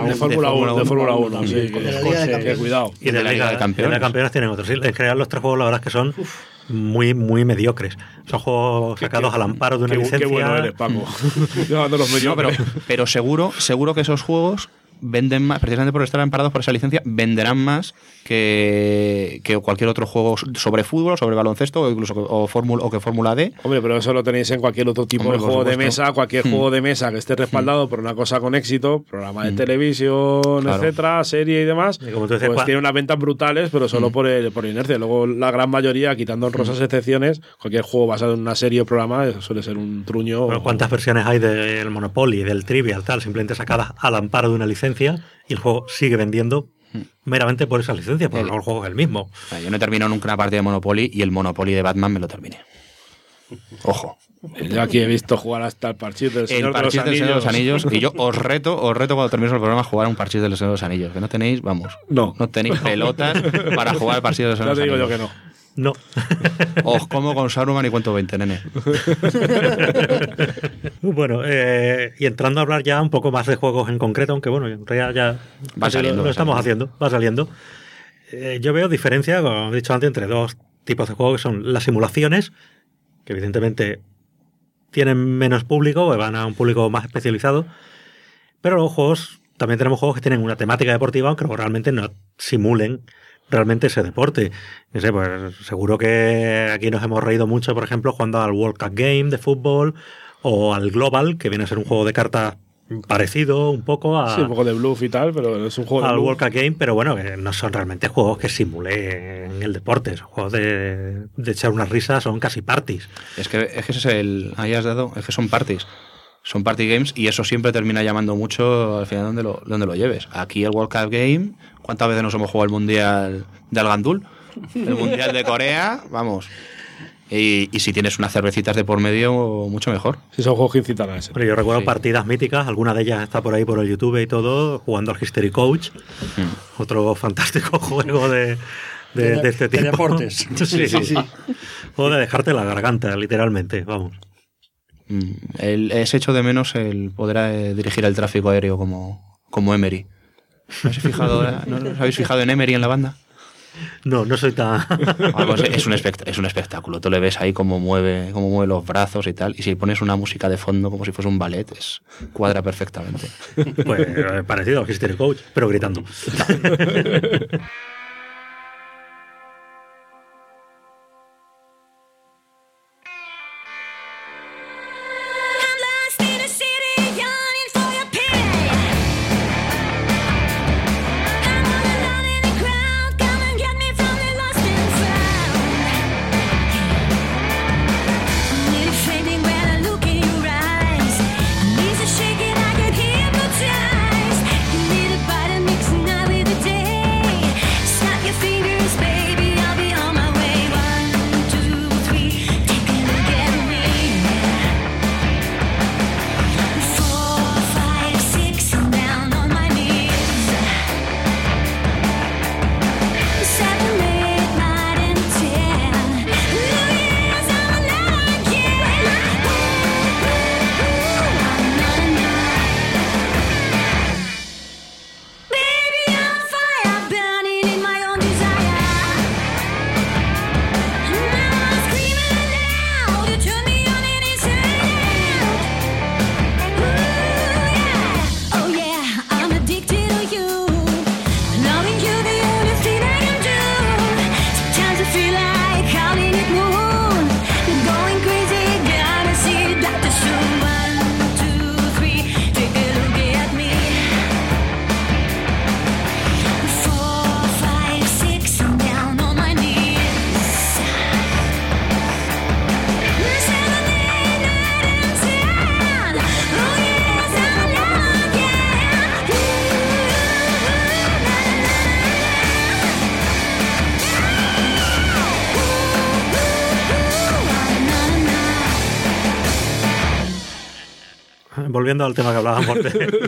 [SPEAKER 5] 1. Sí,
[SPEAKER 7] de la Liga de Campeones.
[SPEAKER 5] Cuidado.
[SPEAKER 2] Y de la Liga de Campeones tienen otros. Sí, en general, los 3 juegos, la verdad es que son muy, muy mediocres. Son juegos sacados al amparo de una licencia.
[SPEAKER 5] Qué bueno eres, Paco. Llevando los mediocres.
[SPEAKER 4] No, pero seguro que esos juegos venden más, precisamente por estar amparados por esa licencia, venderán más que cualquier otro juego sobre fútbol, sobre baloncesto o incluso que Fórmula D.
[SPEAKER 5] Hombre, pero eso lo tenéis en cualquier otro tipo de juego de mesa, cualquier juego de mesa que esté respaldado por una cosa con éxito, programa de televisión, etcétera, serie y demás,
[SPEAKER 2] y como tú dices,
[SPEAKER 5] pues tiene unas ventas brutales, pero solo por inercia. Luego la gran mayoría, quitando honrosas excepciones, cualquier juego basado en una serie o programa suele ser un truño.
[SPEAKER 2] Bueno, ¿cuántas versiones hay del Monopoly, del Trivial, tal, simplemente sacadas al amparo de una licencia y el juego sigue vendiendo meramente por esa licencia, porque el juego es el mismo?
[SPEAKER 4] Yo no he terminado nunca una partida de Monopoly y el Monopoly de Batman me lo terminé. Ojo.
[SPEAKER 5] Yo aquí he visto jugar hasta el parchís del Señor de los
[SPEAKER 4] Anillos y yo os reto cuando terminemos el programa a jugar a un parchís del Señor de los Anillos, que no tenéis, no tenéis pelotas para jugar al parchís del Señor de los Anillos.
[SPEAKER 5] Ya te digo yo que no.
[SPEAKER 2] No.
[SPEAKER 4] Os como con Saruman y cuento 20, nene.
[SPEAKER 2] Bueno, y entrando a hablar ya un poco más de juegos en concreto, aunque bueno, en realidad ya
[SPEAKER 4] va saliendo,
[SPEAKER 2] lo estamos haciendo, va saliendo. Yo veo diferencia, como he dicho antes, entre dos tipos de juegos que son las simulaciones, que evidentemente tienen menos público, van a un público más especializado, pero los juegos, también tenemos juegos que tienen una temática deportiva, aunque realmente no simulen realmente ese deporte. No sé, pues seguro que aquí nos hemos reído mucho, por ejemplo, jugando al World Cup Game de fútbol o al Global, que viene a ser un juego de cartas parecido un poco a...
[SPEAKER 5] Sí, un poco de bluff y tal, pero es un juego de
[SPEAKER 2] al
[SPEAKER 5] bluff.
[SPEAKER 2] World Cup Game, pero bueno, que no son realmente juegos que simulen el deporte. Son juegos de echar unas risas, son casi parties.
[SPEAKER 4] Es que ese es ahí has dado, es que son parties. Son party games y eso siempre termina llamando mucho al final donde lo lleves. Aquí el World Cup Game, ¿cuántas veces nos hemos jugado el Mundial de Al-Gandul? El Mundial de Corea, vamos. Y si tienes unas cervecitas de por medio, mucho mejor.
[SPEAKER 5] Sí, son juegos que incitan a ese.
[SPEAKER 2] Pero yo recuerdo partidas míticas, alguna de ellas está por ahí por el YouTube y todo, jugando al History Coach, otro fantástico juego de este tipo.
[SPEAKER 3] De deportes.
[SPEAKER 2] Sí. Juego de dejarte la garganta, literalmente, vamos.
[SPEAKER 4] Es hecho de menos el poder dirigir el tráfico aéreo como Emery. ¿No os habéis fijado en Emery en la banda?
[SPEAKER 2] No soy tan...
[SPEAKER 4] Pues es un espectáculo. Tú le ves ahí cómo mueve los brazos y tal. Y si pones una música de fondo como si fuese un ballet, cuadra perfectamente.
[SPEAKER 2] Pues parecido al History Coach, pero gritando. Volviendo al tema que hablábamos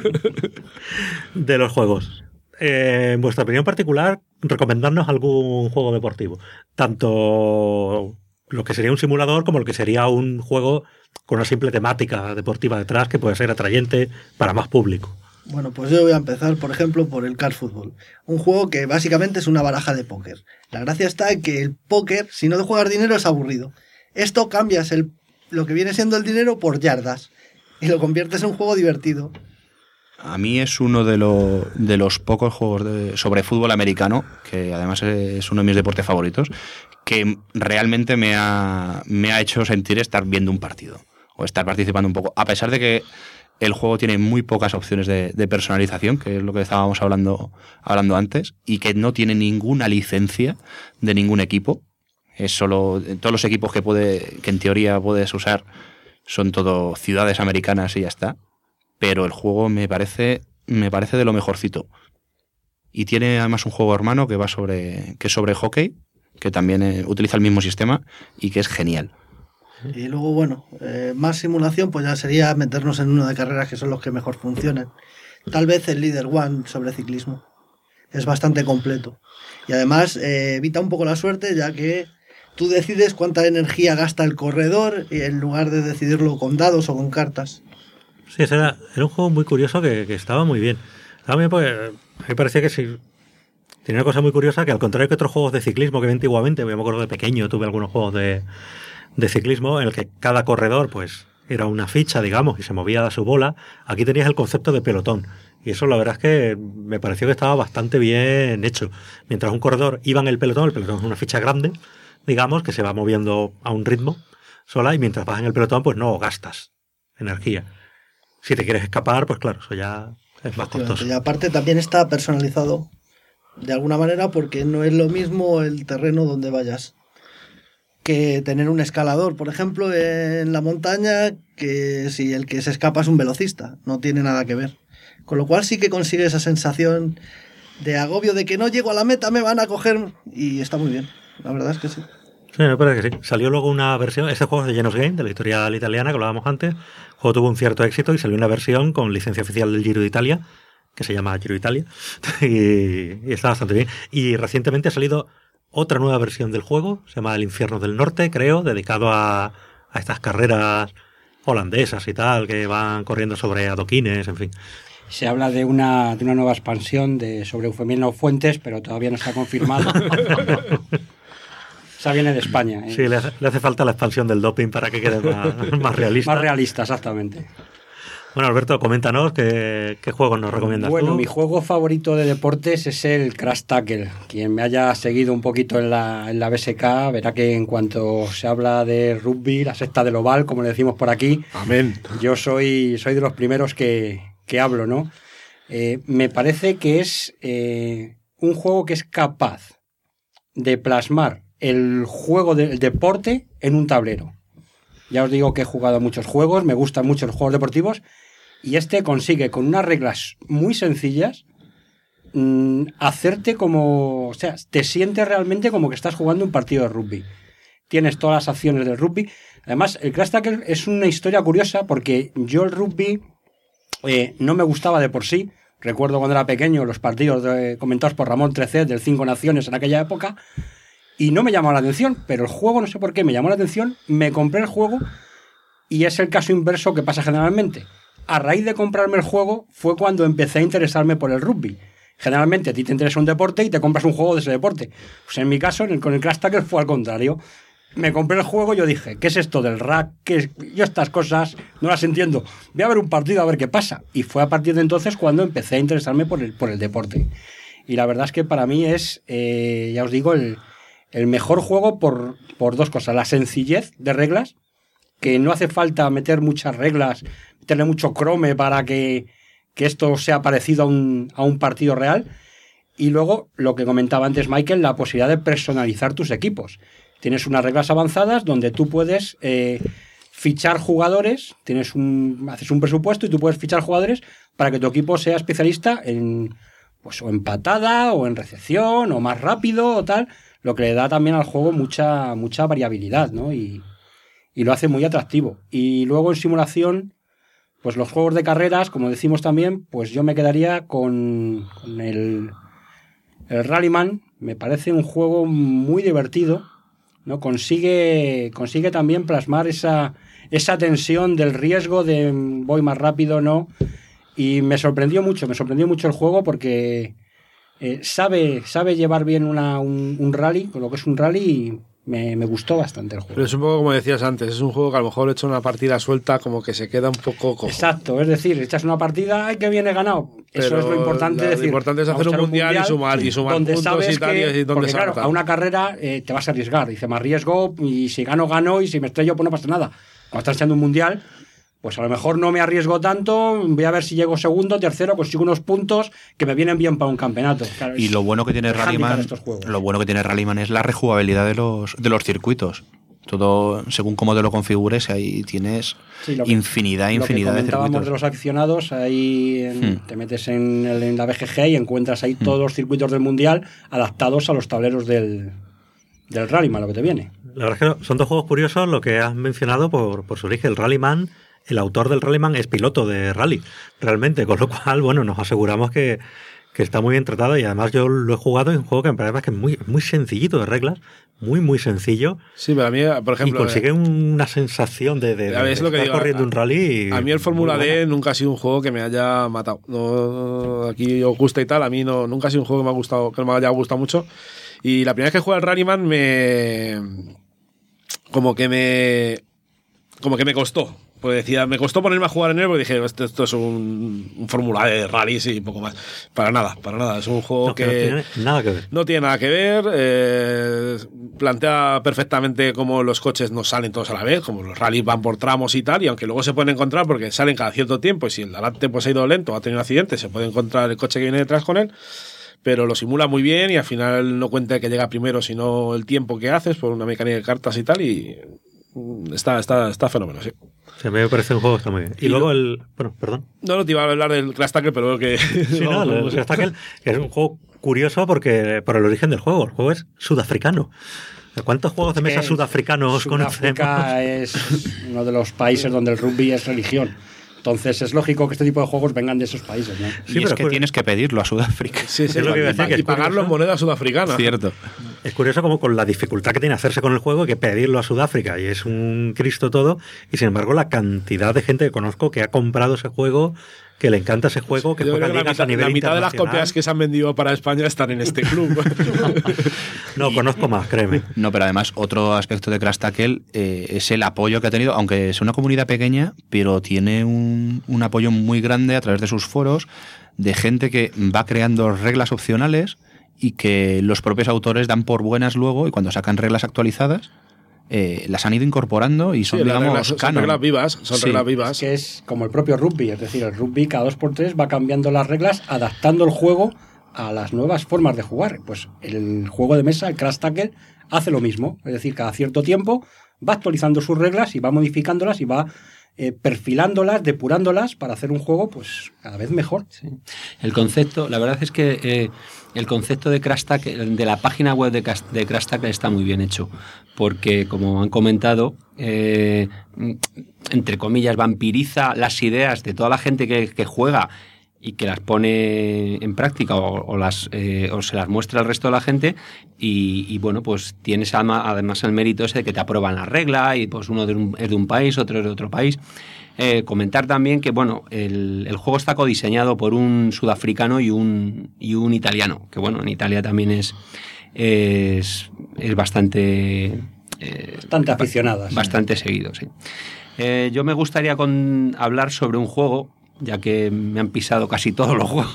[SPEAKER 2] de los juegos. En vuestra opinión particular, recomendarnos algún juego deportivo. Tanto lo que sería un simulador como lo que sería un juego con una simple temática deportiva detrás que puede ser atrayente para más público.
[SPEAKER 7] Bueno, pues yo voy a empezar, por ejemplo, por el Card Football. Un juego que básicamente es una baraja de póker. La gracia está en que el póker, si no te juegas dinero, es aburrido. Esto cambias lo que viene siendo el dinero por yardas y lo conviertes en un juego divertido.
[SPEAKER 4] A mí es uno de los pocos juegos sobre fútbol americano, que además es uno de mis deportes favoritos, que realmente me ha hecho sentir estar viendo un partido o estar participando un poco, a pesar de que el juego tiene muy pocas opciones de personalización, que es lo que estábamos hablando antes, y que no tiene ninguna licencia de ningún equipo. Es solo todos los equipos que en teoría puedes usar son todo ciudades americanas y ya está. Pero el juego me parece de lo mejorcito. Y tiene además un juego hermano que es sobre hockey, que también utiliza el mismo sistema y que es genial.
[SPEAKER 7] Y luego, bueno, más simulación, pues ya sería meternos en uno de carreras que son los que mejor funcionan. Tal vez el Leader One sobre ciclismo. Es bastante completo. Y además evita un poco la suerte, ya que tú decides cuánta energía gasta el corredor en lugar de decidirlo con dados o con cartas.
[SPEAKER 2] Sí, era un juego muy curioso que estaba muy bien. Estaba bien porque a mí me parecía que sí. Tenía una cosa muy curiosa que, al contrario que otros juegos de ciclismo que vi antiguamente, yo me acuerdo de pequeño, tuve algunos juegos de ciclismo en el que cada corredor pues era una ficha, digamos, y se movía a su bola. Aquí tenías el concepto de pelotón. Y eso la verdad es que me pareció que estaba bastante bien hecho. Mientras un corredor iba en el pelotón es una ficha grande, digamos, que se va moviendo a un ritmo sola, y mientras vas en el pelotón pues no gastas energía. Si te quieres escapar, pues claro, eso ya es más costoso.
[SPEAKER 7] Y aparte también está personalizado de alguna manera, porque no es lo mismo el terreno donde vayas. Que tener un escalador, por ejemplo, en la montaña, que si el que se escapa es un velocista, no tiene nada que ver. Con lo cual sí que consigue esa sensación de agobio de que no llego a la meta, me van a coger, y está muy bien, la verdad es que sí.
[SPEAKER 2] Sí, me parece que sí. Salió luego una versión, este juego es de Genos Game, de la editorial italiana que hablábamos antes. El juego tuvo un cierto éxito y salió una versión con licencia oficial del Giro de Italia, que se llama Giro Italia, y está bastante bien. Y recientemente ha salido otra nueva versión del juego, se llama El Infierno del Norte, creo, dedicado a estas carreras holandesas y tal, que van corriendo sobre adoquines, en fin.
[SPEAKER 3] Se habla de una nueva expansión sobre Eufemino Fuentes, pero todavía no está confirmado. Esa viene de España.
[SPEAKER 2] Sí, le hace falta la expansión del doping para que quede más realista.
[SPEAKER 3] Más realista, exactamente.
[SPEAKER 2] Bueno, Alberto, coméntanos qué juegos nos recomiendas tú.
[SPEAKER 3] Bueno, mi juego favorito de deportes es el Crash Tackle. Quien me haya seguido un poquito en la BSK verá que en cuanto se habla de rugby, la secta del oval, como le decimos por aquí,
[SPEAKER 5] amén,
[SPEAKER 3] yo soy de los primeros que hablo, ¿no? Me parece que es un juego que es capaz de plasmar el juego del deporte en un tablero. Ya os digo que he jugado a muchos juegos, me gustan mucho los juegos deportivos, y este consigue con unas reglas muy sencillas hacerte como... O sea, te sientes realmente como que estás jugando un partido de rugby. Tienes todas las acciones del rugby. Además, el Crash Tackle es una historia curiosa porque yo el rugby no me gustaba de por sí. Recuerdo cuando era pequeño los partidos comentados por Ramón Trecet del Cinco Naciones en aquella época, y no me llamó la atención, pero el juego, no sé por qué, me llamó la atención, me compré el juego, y es el caso inverso que pasa generalmente. A raíz de comprarme el juego fue cuando empecé a interesarme por el rugby. Generalmente a ti te interesa un deporte y te compras un juego de ese deporte. Pues en mi caso, con el Crash Tackle fue al contrario. Me compré el juego y yo dije, ¿qué es esto del rack? Yo estas cosas no las entiendo. Voy a ver un partido a ver qué pasa. Y fue a partir de entonces cuando empecé a interesarme por el deporte. Y la verdad es que para mí es, ya os digo, el mejor juego por dos cosas. La sencillez de reglas, que no hace falta meter muchas reglas, meterle mucho crome para que esto sea parecido a un partido real. Y luego, lo que comentaba antes Michael, la posibilidad de personalizar tus equipos. Tienes unas reglas avanzadas donde tú puedes fichar jugadores, haces un presupuesto y tú puedes fichar jugadores para que tu equipo sea especialista en, pues, o en patada, o en recepción, o más rápido, o tal, lo que le da también al juego mucha variabilidad, ¿no? Y lo hace muy atractivo. Y luego en simulación, pues los juegos de carreras, como decimos también, pues yo me quedaría con el Rallyman. Me parece un juego muy divertido, ¿no? Consigue también plasmar esa tensión del riesgo de voy más rápido, ¿no? Y me sorprendió mucho el juego porque sabe llevar bien un rally, con lo que es un rally, y me gustó bastante el juego.
[SPEAKER 5] Pero es un poco como decías antes, es un juego que a lo mejor hecho una partida suelta como que se queda un poco cojo.
[SPEAKER 3] Exacto, es decir, echas una partida, ¡ay, que viene ganado! Eso
[SPEAKER 5] Pero
[SPEAKER 3] es lo importante.
[SPEAKER 5] lo importante es hacer un mundial y sumar
[SPEAKER 3] donde
[SPEAKER 5] puntos
[SPEAKER 3] sabes
[SPEAKER 5] y tal, y donde
[SPEAKER 3] porque
[SPEAKER 5] se va a
[SPEAKER 3] claro,
[SPEAKER 5] notar.
[SPEAKER 3] a una carrera te vas a arriesgar. Dice, me arriesgo y si gano, y si me estrello, pues no pasa nada. Cuando estás echando un mundial, pues a lo mejor no me arriesgo tanto, voy a ver si llego segundo, tercero, consigo unos puntos que me vienen bien para un campeonato. Claro,
[SPEAKER 4] Y lo bueno que tiene Rallyman, es la rejugabilidad de los circuitos. Todo según cómo te lo configures, ahí tienes infinidad de
[SPEAKER 3] comentábamos
[SPEAKER 4] circuitos.
[SPEAKER 3] de los aficionados, ahí te metes en la BGG y encuentras ahí todos los circuitos del mundial adaptados a los tableros del Rallyman, lo que te viene.
[SPEAKER 2] La verdad es que son dos juegos curiosos lo que has mencionado por su origen. El Rallyman, el autor del Rallyman es piloto de rally, realmente, con lo cual, bueno, nos aseguramos que está muy bien tratado, y además yo lo he jugado en un juego que me parece que es muy sencillito de reglas, muy sencillo.
[SPEAKER 5] Sí, pero a mí, por ejemplo...
[SPEAKER 2] Y consigue una sensación de estar corriendo un rally.
[SPEAKER 5] A mí el Fórmula D nunca ha sido un juego que me haya matado. No, aquí os gusta y tal, a mí nunca ha sido un juego que me haya gustado mucho. Y la primera vez que jugué al Rallyman como que me costó. Pues decía, me costó ponerme a jugar en él porque dije, esto es un Fórmula de rallies y poco más. Para nada. Es un juego que no tiene nada que ver. Plantea perfectamente cómo los coches no salen todos a la vez, como los rallies van por tramos y tal, y aunque luego se pueden encontrar porque salen cada cierto tiempo, y si el de adelante pues ha ido lento o ha tenido un accidente, se puede encontrar el coche que viene detrás con él. Pero lo simula muy bien y al final no cuenta que llega primero, sino el tiempo que haces por una mecánica de cartas y tal, y está fenómeno, sí.
[SPEAKER 2] Sí, a mí me parece un juego que está muy bien. Y luego bueno, perdón.
[SPEAKER 5] No te iba a hablar del Crash Tackle, pero que...
[SPEAKER 2] Sí, el Crash Tackle es un juego curioso porque por el origen del juego. El juego es sudafricano. ¿Cuántos juegos de mesa sudafricanos conocemos?
[SPEAKER 3] Sudáfrica es uno de los países donde el rugby es religión. Entonces es lógico que este tipo de juegos vengan de esos países, ¿no?
[SPEAKER 4] Sí, y es que tienes que pedirlo a Sudáfrica.
[SPEAKER 5] Sí, es lo que iba a decir, y pagarlo en moneda sudafricana.
[SPEAKER 4] Cierto.
[SPEAKER 2] Es curioso como con la dificultad que tiene hacerse con el juego, que pedirlo a Sudáfrica, y es un Cristo todo, y sin embargo la cantidad de gente que conozco que ha comprado ese juego, que le encanta ese juego, que juega ligas a nivel
[SPEAKER 5] la mitad de las
[SPEAKER 2] internacional.
[SPEAKER 5] copias que se han vendido para España están en este club.
[SPEAKER 2] No, conozco más, créeme.
[SPEAKER 4] No, pero además otro aspecto de Crash Tackle es el apoyo que ha tenido, aunque es una comunidad pequeña, pero tiene un apoyo muy grande a través de sus foros, de gente que va creando reglas opcionales y que los propios autores dan por buenas luego, y cuando sacan reglas actualizadas las han ido incorporando y son, digamos,
[SPEAKER 5] son reglas vivas. Reglas vivas.
[SPEAKER 3] Es que es como el propio rugby, es decir, el rugby cada 2x3 va cambiando las reglas, adaptando el juego a las nuevas formas de jugar. Pues el juego de mesa, el Crash Tackle, hace lo mismo, es decir, cada cierto tiempo va actualizando sus reglas y va modificándolas y va perfilándolas, depurándolas para hacer un juego pues cada vez mejor.
[SPEAKER 6] Sí. El concepto, la verdad es que el concepto de Crash Tackle, de la página web de Crash Tackle, está muy bien hecho, porque como han comentado, entre comillas, vampiriza las ideas de toda la gente que juega y que las pone en práctica o se las muestra al resto de la gente, y bueno, pues tienes además el mérito ese de que te aprueban la regla, y pues uno es de un país, otro es de otro país. Comentar también que bueno, el juego está codiseñado por un sudafricano y un italiano, que bueno, en Italia también es bastante
[SPEAKER 3] aficionada,
[SPEAKER 6] bastante seguido, sí. Yo me gustaría hablar sobre un juego, ya que me han pisado casi todos los juegos.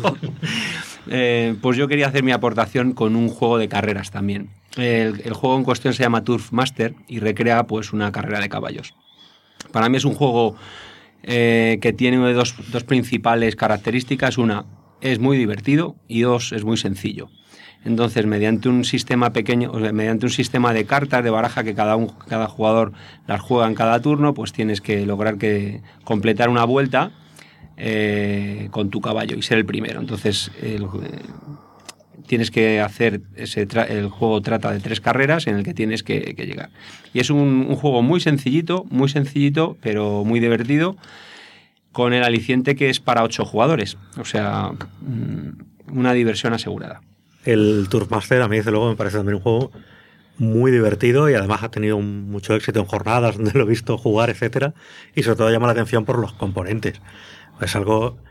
[SPEAKER 6] Pues yo quería hacer mi aportación con un juego de carreras también. El juego en cuestión se llama Turf Master y recrea pues una carrera de caballos. Para mí es un juego que tiene dos principales características. Una, es muy divertido, y dos, es muy sencillo. Entonces, mediante un sistema pequeño, mediante un sistema de cartas de baraja que cada jugador las juega en cada turno, pues tienes que lograr completar una vuelta con tu caballo y ser el primero. Entonces, tienes que hacer el juego trata de 3 carreras en el que tienes que llegar. Y es un juego muy sencillito, pero muy divertido, con el aliciente que es para 8 jugadores. O sea, una diversión asegurada.
[SPEAKER 2] El Turf Master a mí, desde luego, me parece también un juego muy divertido, y además ha tenido mucho éxito en jornadas donde lo he visto jugar, etcétera, y sobre todo llama la atención por los componentes. Es algo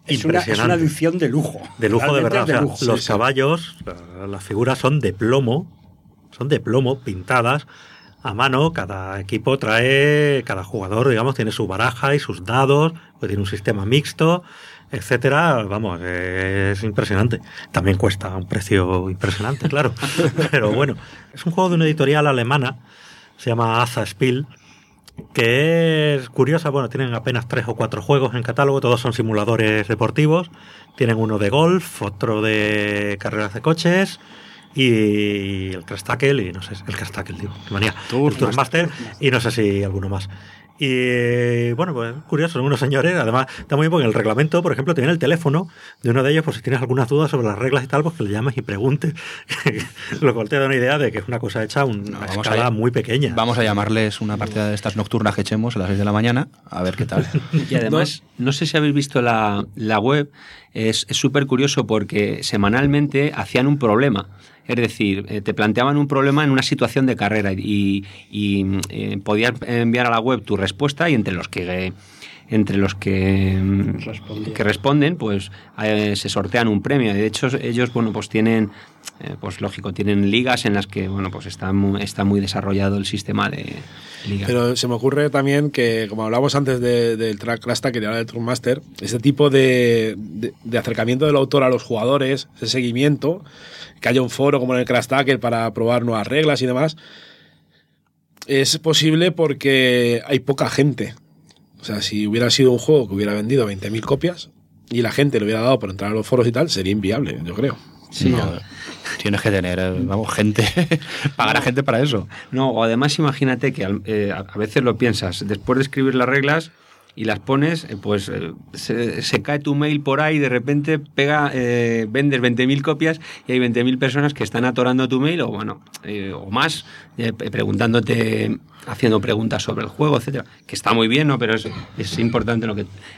[SPEAKER 3] Es una edición de lujo.
[SPEAKER 2] De lujo, de verdad.
[SPEAKER 3] De
[SPEAKER 2] o sea,
[SPEAKER 3] lujo.
[SPEAKER 2] los caballos, las figuras son de plomo, pintadas a mano. Cada equipo cada jugador, digamos, tiene su baraja y sus dados, pues tiene un sistema mixto, etcétera. Vamos, es impresionante. También cuesta un precio impresionante, claro. Pero bueno, es un juego de una editorial alemana, se llama Aza Spiel, que es curiosa. Bueno, tienen apenas 3 o 4 juegos en catálogo, todos son simuladores deportivos. Tienen uno de golf, otro de carreras de coches y el Crash Tackle, y no sé, el Crash Tackle, digo, qué manía, el Tourmaster, y no sé si alguno más. Y bueno, pues curioso, son unos señores. Además, está muy bien porque en el reglamento, por ejemplo, te viene el teléfono de uno de ellos por si tienes algunas dudas sobre las reglas y tal, pues que le llames y preguntes. Lo cual te da una idea de que es una cosa hecha a una escala muy pequeña.
[SPEAKER 4] Vamos a llamarles una partida de estas nocturnas que echemos a las 6 de la mañana, a ver qué tal.
[SPEAKER 6] Y además, no sé si habéis visto la web, es súper curioso porque semanalmente hacían un problema. Es decir, te planteaban un problema en una situación de carrera y podías enviar a la web tu respuesta, y entre los que responden, pues se sortean un premio. De hecho, ellos, bueno, pues tienen, pues lógico, tienen ligas en las que, bueno, pues está muy desarrollado el sistema de ligas.
[SPEAKER 5] Pero se me ocurre también que, como hablamos antes del Crash Tackle y ahora del Tourmaster, ese tipo de acercamiento del autor a los jugadores, ese seguimiento, que haya un foro como en el Crash Tackle para probar nuevas reglas y demás, es posible porque hay poca gente. O sea, si hubiera sido un juego que hubiera vendido 20.000 copias y la gente le hubiera dado por entrar a los foros y tal, sería inviable, yo creo.
[SPEAKER 6] Sí,
[SPEAKER 4] no, tienes que tener, gente, pagar a gente para eso.
[SPEAKER 6] No, o además imagínate que a veces lo piensas, después de escribir las reglas y las pones, pues se cae tu mail por ahí, de repente vendes 20.000 copias y hay 20.000 personas que están atorando tu mail, o bueno, o más, preguntándote, haciendo preguntas sobre el juego, etcétera, que está muy bien, ¿no? Pero es importante lo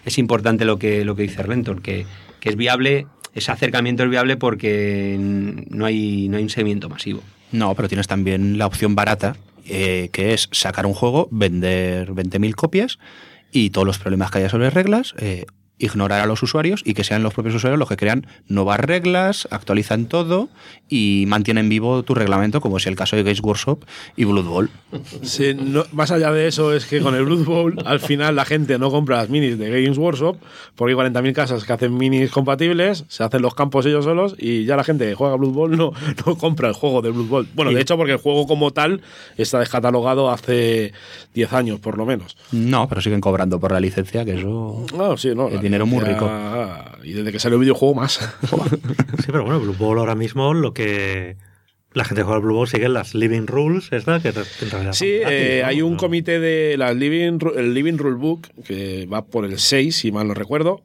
[SPEAKER 6] que dice Renton, que es viable. Ese acercamiento es viable porque no hay un seguimiento masivo.
[SPEAKER 4] No, pero tienes también la opción barata, que es sacar un juego, vender 20.000 copias y todos los problemas que haya sobre reglas, ignorar a los usuarios y que sean los propios usuarios los que crean nuevas reglas, actualizan todo y mantienen vivo tu reglamento, como es el caso de Games Workshop y Blood Bowl.
[SPEAKER 5] Sí, no, más allá de eso, es que con el Blood Bowl al final la gente no compra las minis de Games Workshop porque hay 40.000 casas que hacen minis compatibles, se hacen los campos ellos solos y ya la gente que juega Blood Bowl no compra el juego de Blood Bowl. Bueno, de hecho, porque el juego como tal está descatalogado hace 10 años por lo menos.
[SPEAKER 4] No, pero siguen cobrando por la licencia, que eso...
[SPEAKER 5] No, sí, no.
[SPEAKER 4] El dinero muy rico.
[SPEAKER 5] Y desde que salió el videojuego más.
[SPEAKER 2] Sí, pero bueno, Blood Bowl ahora mismo lo que la gente que juega al Blood Bowl sigue las Living Rules, ¿verdad? Que en realidad
[SPEAKER 5] sí, hay un comité de el Living Rule Book, que va por el 6, si mal no recuerdo.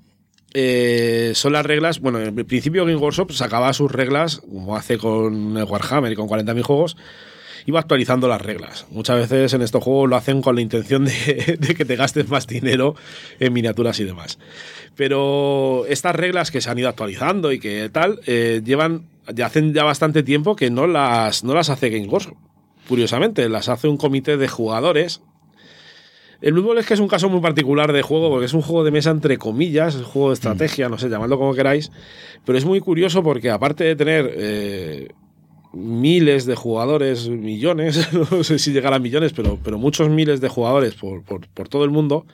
[SPEAKER 5] Son las reglas. Bueno, en el principio Games Workshop sacaba sus reglas, como hace con el Warhammer y con 40.000 juegos, iba actualizando las reglas. Muchas veces en estos juegos lo hacen con la intención de que te gastes más dinero en miniaturas y demás. Pero estas reglas que se han ido actualizando y que tal, hacen ya bastante tiempo que no las hace Games Workshop. Curiosamente, las hace un comité de jugadores. El Blood Bowl es que es un caso muy particular de juego, porque es un juego de mesa entre comillas, es un juego de estrategia, no sé, llamadlo como queráis, pero es muy curioso porque aparte de tener miles de jugadores, millones, no sé si llegarán a millones, pero muchos miles de jugadores por todo el mundo,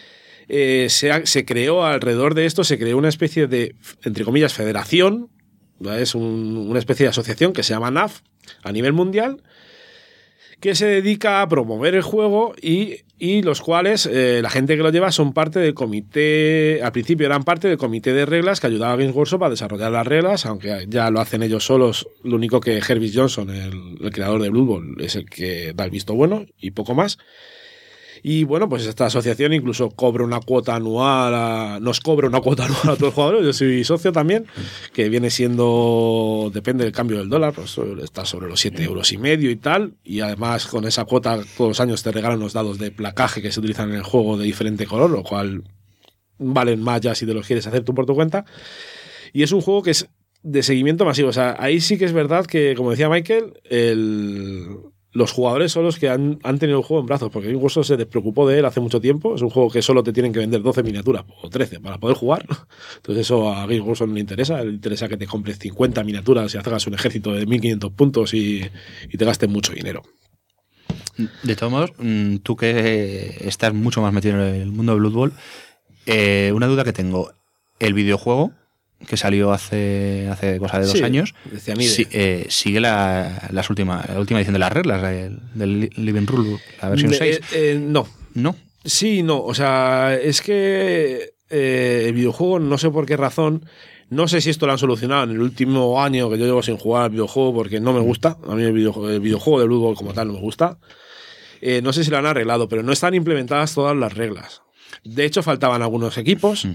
[SPEAKER 5] se creó alrededor de esto, se creó una especie de, entre comillas, federación, es una especie de asociación que se llama NAF a nivel mundial, que se dedica a promover el juego y los cuales la gente que lo lleva son parte del comité, al principio eran parte del comité de reglas que ayudaba a Games Workshop a desarrollar las reglas, aunque ya lo hacen ellos solos. Lo único que Herbie Johnson, el creador de Blood Bowl, es el que da el visto bueno y poco más. Y bueno, pues esta asociación incluso cobra una cuota anual, nos cobra una cuota anual a todos los jugadores. Yo soy socio también, que viene siendo, depende del cambio del dólar, pues está sobre los 7,5 euros y tal. Y además con esa cuota todos los años te regalan los dados de placaje que se utilizan en el juego de diferente color, lo cual valen más ya si te los quieres hacer tú por tu cuenta. Y es un juego que es de seguimiento masivo. O sea, ahí sí que es verdad que, como decía Michael, los jugadores son los que han tenido el juego en brazos, porque Games Workshop se despreocupó de él hace mucho tiempo. Es un juego que solo te tienen que vender 12 miniaturas o 13 para poder jugar. Entonces eso a Games Workshop no le interesa que te compres 50 miniaturas y hagas un ejército de 1500 puntos y te gastes mucho dinero.
[SPEAKER 4] De todos modos, tú que estás mucho más metido en el mundo de Blood Bowl, una duda que tengo, el videojuego que salió hace cosa de 2 años, sigue la última edición de las reglas del Living Rule, la versión 6.
[SPEAKER 5] No.
[SPEAKER 4] ¿No?
[SPEAKER 5] Sí, no. O sea, es que el videojuego, no sé por qué razón, no sé si esto lo han solucionado en el último año que yo llevo sin jugar al videojuego porque no me gusta. A mí el videojuego de Blood Bowl como tal no me gusta. No sé si lo han arreglado, pero no están implementadas todas las reglas. De hecho, faltaban algunos equipos.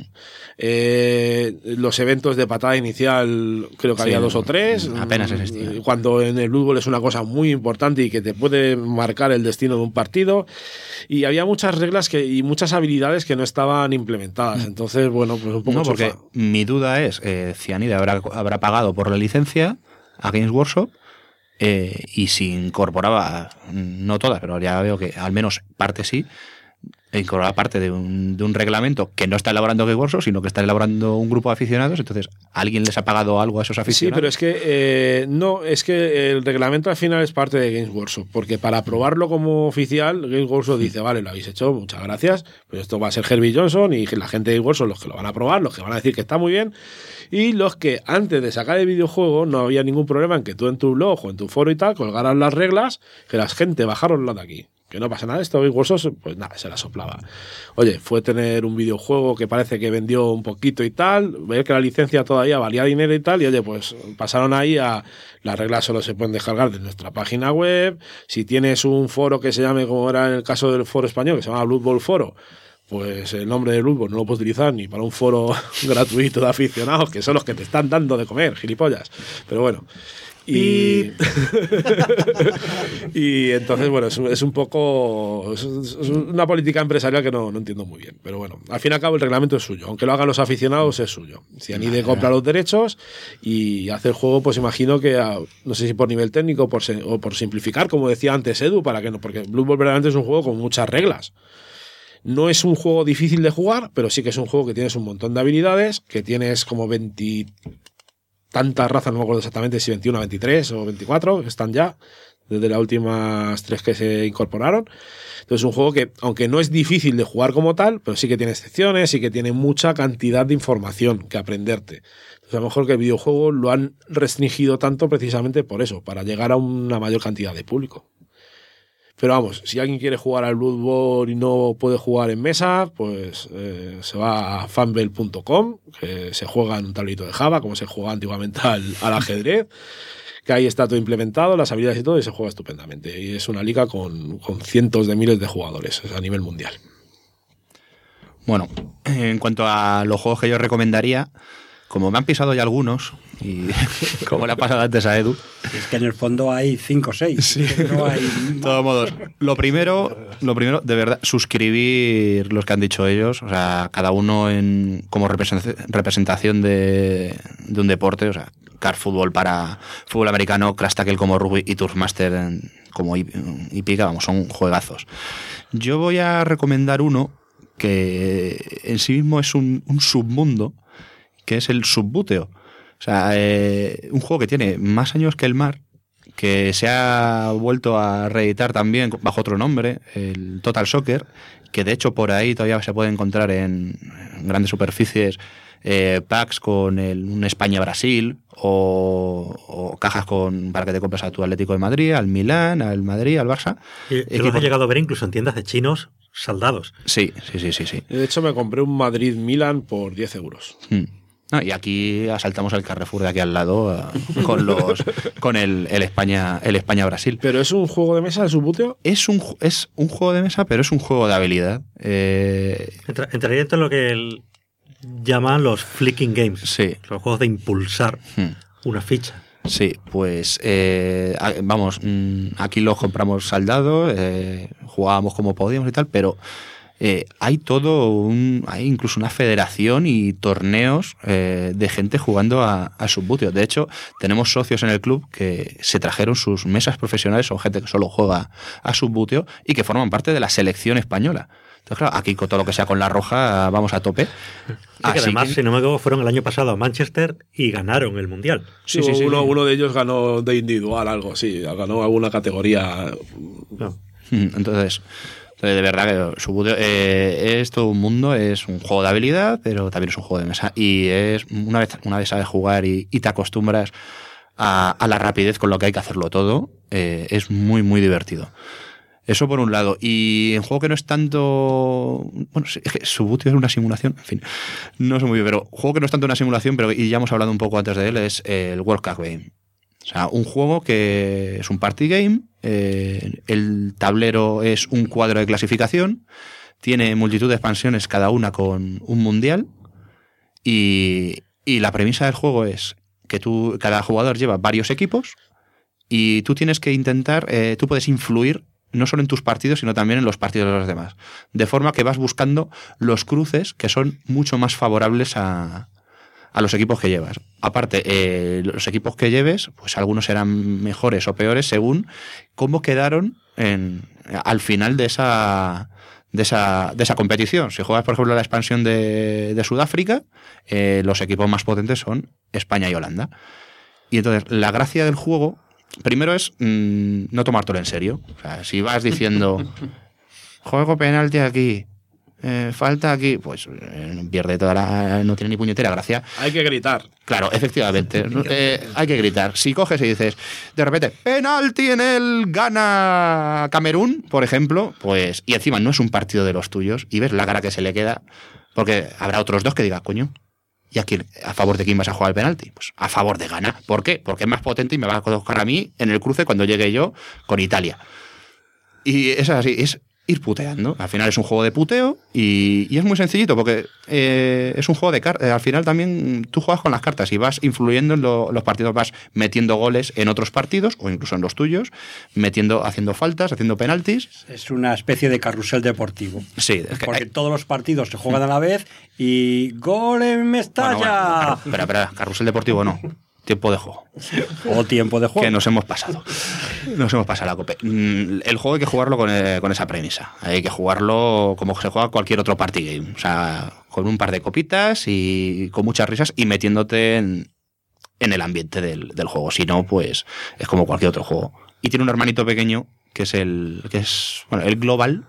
[SPEAKER 5] Los eventos de patada inicial, creo que había 2 o 3.
[SPEAKER 4] Apenas existían.
[SPEAKER 5] Cuando en el Blood Bowl es una cosa muy importante y que te puede marcar el destino de un partido. Y había muchas reglas y muchas habilidades que no estaban implementadas. Entonces, bueno, pues un poco.
[SPEAKER 4] No, porque mi duda es: Cyanide habrá pagado por la licencia a Games Workshop. Y si incorporaba, no todas, pero ya veo que al menos parte sí, incorporaba parte de un reglamento que no está elaborando Games Workshop, sino que está elaborando un grupo de aficionados. Entonces, ¿alguien les ha pagado algo a esos aficionados?
[SPEAKER 5] Sí, pero es que no, es que el reglamento al final es parte de Games Workshop, porque para aprobarlo como oficial, Games Workshop dice, vale, lo habéis hecho, muchas gracias, pero esto va a ser Herbie Johnson y la gente de Games Workshop los que lo van a aprobar, los que van a decir que está muy bien, y los que antes de sacar el videojuego no había ningún problema en que tú en tu blog o en tu foro y tal colgaras las reglas, que la gente bajaron las de aquí. Que no pasa nada, esto Games Workshop, pues nada, se la soplaba. Oye, fue tener un videojuego que parece que vendió un poquito y tal, ver que la licencia todavía valía dinero y tal, y oye, pues pasaron ahí a las reglas solo se pueden descargar de nuestra página web. Si tienes un foro que se llame, como era en el caso del foro español, que se llama Blood Bowl Foro, pues el nombre de Blood Bowl no lo puedes utilizar ni para un foro gratuito de aficionados, que son los que te están dando de comer, gilipollas. Pero bueno. Y entonces, bueno, es un poco. Es una política empresarial que no entiendo muy bien. Pero bueno, al fin y al cabo, el reglamento es suyo. Aunque lo hagan los aficionados, es suyo. Cyanide compra los derechos y hace el juego, pues imagino que, no sé si por nivel técnico o por simplificar, como decía antes Edu, para que no. Porque Blood Bowl verdaderamente es un juego con muchas reglas. No es un juego difícil de jugar, pero sí que es un juego que tienes un montón de habilidades, que tienes como 20. Tantas razas, no me acuerdo exactamente si 21, 23 o 24, están ya, desde las últimas 3 que se incorporaron. Entonces es un juego que, aunque no es difícil de jugar como tal, pero sí que tiene excepciones y que tiene mucha cantidad de información que aprenderte. Entonces a lo mejor que el videojuego lo han restringido tanto precisamente por eso, para llegar a una mayor cantidad de público. Pero vamos, si alguien quiere jugar al Blood Bowl y no puede jugar en mesa, pues se va a fanbell.com, que se juega en un tablito de Java, como se juega antiguamente al ajedrez, que ahí está todo implementado, las habilidades y todo, y se juega estupendamente. Y es una liga con cientos de miles de jugadores a nivel mundial.
[SPEAKER 4] Bueno, en cuanto a los juegos que yo recomendaría, como me han pisado ya algunos, y como le ha pasado antes a Edu.
[SPEAKER 3] Es que en el fondo hay 5 o 6.
[SPEAKER 4] Sí.
[SPEAKER 3] No hay...
[SPEAKER 4] De todos modos, lo primero, de verdad, suscribir los que han dicho ellos, o sea, cada uno como representación de un deporte, o sea, Car Football para fútbol americano, Crash Tackle como rugby y Turfmaster como hípica, vamos, son juegazos. Yo voy a recomendar uno que en sí mismo es un submundo, que es el Subbuteo. O sea, un juego que tiene más años que el mar, que se ha vuelto a reeditar también bajo otro nombre, el Total Soccer, que de hecho por ahí todavía se puede encontrar en grandes superficies packs con un España-Brasil o cajas para que te compres a tu Atlético de Madrid, al Milán, al Madrid, al Barça.
[SPEAKER 2] Yo los he llegado a ver incluso en tiendas de chinos saldados.
[SPEAKER 4] Sí.
[SPEAKER 5] De hecho, me compré un Madrid-Milan por 10 euros.
[SPEAKER 4] No, y aquí asaltamos el Carrefour de aquí al lado con el España-Brasil.
[SPEAKER 5] ¿Pero es un juego de mesa, el Subbuteo?
[SPEAKER 4] Es un juego de mesa, pero es un juego de habilidad.
[SPEAKER 2] Entraría dentro de lo que llaman los flicking games.
[SPEAKER 4] Sí.
[SPEAKER 2] Los juegos de impulsar una ficha.
[SPEAKER 4] Sí, pues vamos, aquí los compramos saldados, jugábamos como podíamos y tal, pero hay hay incluso una federación y torneos de gente jugando a Subbuteo. De hecho, tenemos socios en el club que se trajeron sus mesas profesionales, son gente que solo juega a Subbuteo y que forman parte de la selección española. Entonces, claro, aquí con todo lo que sea con la roja vamos a tope.
[SPEAKER 2] Sí, que además, si no me equivoco, fueron el año pasado a Manchester y ganaron el Mundial.
[SPEAKER 5] Sí, uno de ellos ganó de individual algo, sí, ganó alguna categoría.
[SPEAKER 2] No.
[SPEAKER 4] Entonces, de verdad que Subbuteo es todo un mundo, es un juego de habilidad, pero también es un juego de mesa. Y es una vez sabes jugar y te acostumbras a la rapidez con lo que hay que hacerlo todo, es muy, muy divertido. Eso por un lado. Y en juego que no es tanto... Bueno, es que Subbuteo es una simulación, en fin, no sé muy bien, pero juego que no es tanto una simulación, pero y ya hemos hablado un poco antes de él, es el World Cup Game. O sea, un juego que es un party game, el tablero es un cuadro de clasificación, tiene multitud de expansiones, cada una con un mundial, y la premisa del juego es que cada jugador lleva varios equipos y tú tienes que intentar, tú puedes influir no solo en tus partidos, sino también en los partidos de los demás. De forma que vas buscando los cruces que son mucho más favorables a los equipos que llevas. Aparte, los equipos que lleves, pues algunos serán mejores o peores según cómo quedaron al final de esa competición. Si juegas, por ejemplo, la expansión de Sudáfrica, los equipos más potentes son España y Holanda. Y entonces, la gracia del juego, primero es no tomártelo en serio. O sea, si vas diciendo, juego penalti aquí, falta aquí, pues pierde no tiene ni puñetera gracia.
[SPEAKER 5] Hay que gritar.
[SPEAKER 4] Claro, efectivamente. Hay que gritar. Si coges y dices, de repente, penalti en el gana Camerún, por ejemplo, pues, y encima no es un partido de los tuyos, y ves la cara que se le queda, porque habrá otros dos que digan, coño, ¿y aquí a favor de quién vas a jugar el penalti? Pues a favor de Ghana. ¿Por qué? Porque es más potente y me va a colocar a mí en el cruce cuando llegue yo con Italia. Y es así, es ir puteando. Al final es un juego de puteo y es muy sencillito porque es un juego de cartas. Al final también tú juegas con las cartas y vas influyendo en los partidos, vas metiendo goles en otros partidos o incluso en los tuyos, haciendo faltas, haciendo penaltis.
[SPEAKER 3] Es una especie de carrusel deportivo.
[SPEAKER 4] Sí, es que
[SPEAKER 3] porque todos los partidos se juegan a la vez y ¡gol en Mestalla!
[SPEAKER 4] Bueno, espera, carrusel deportivo no. Tiempo de juego.
[SPEAKER 3] O tiempo de juego.
[SPEAKER 4] Que nos hemos pasado. Nos hemos pasado la copa. El juego hay que jugarlo con esa premisa. Hay que jugarlo como se juega cualquier otro party game. O sea, con un par de copitas y con muchas risas y metiéndote en el ambiente del juego. Si no, pues es como cualquier otro juego. Y tiene un hermanito pequeño que es el Global,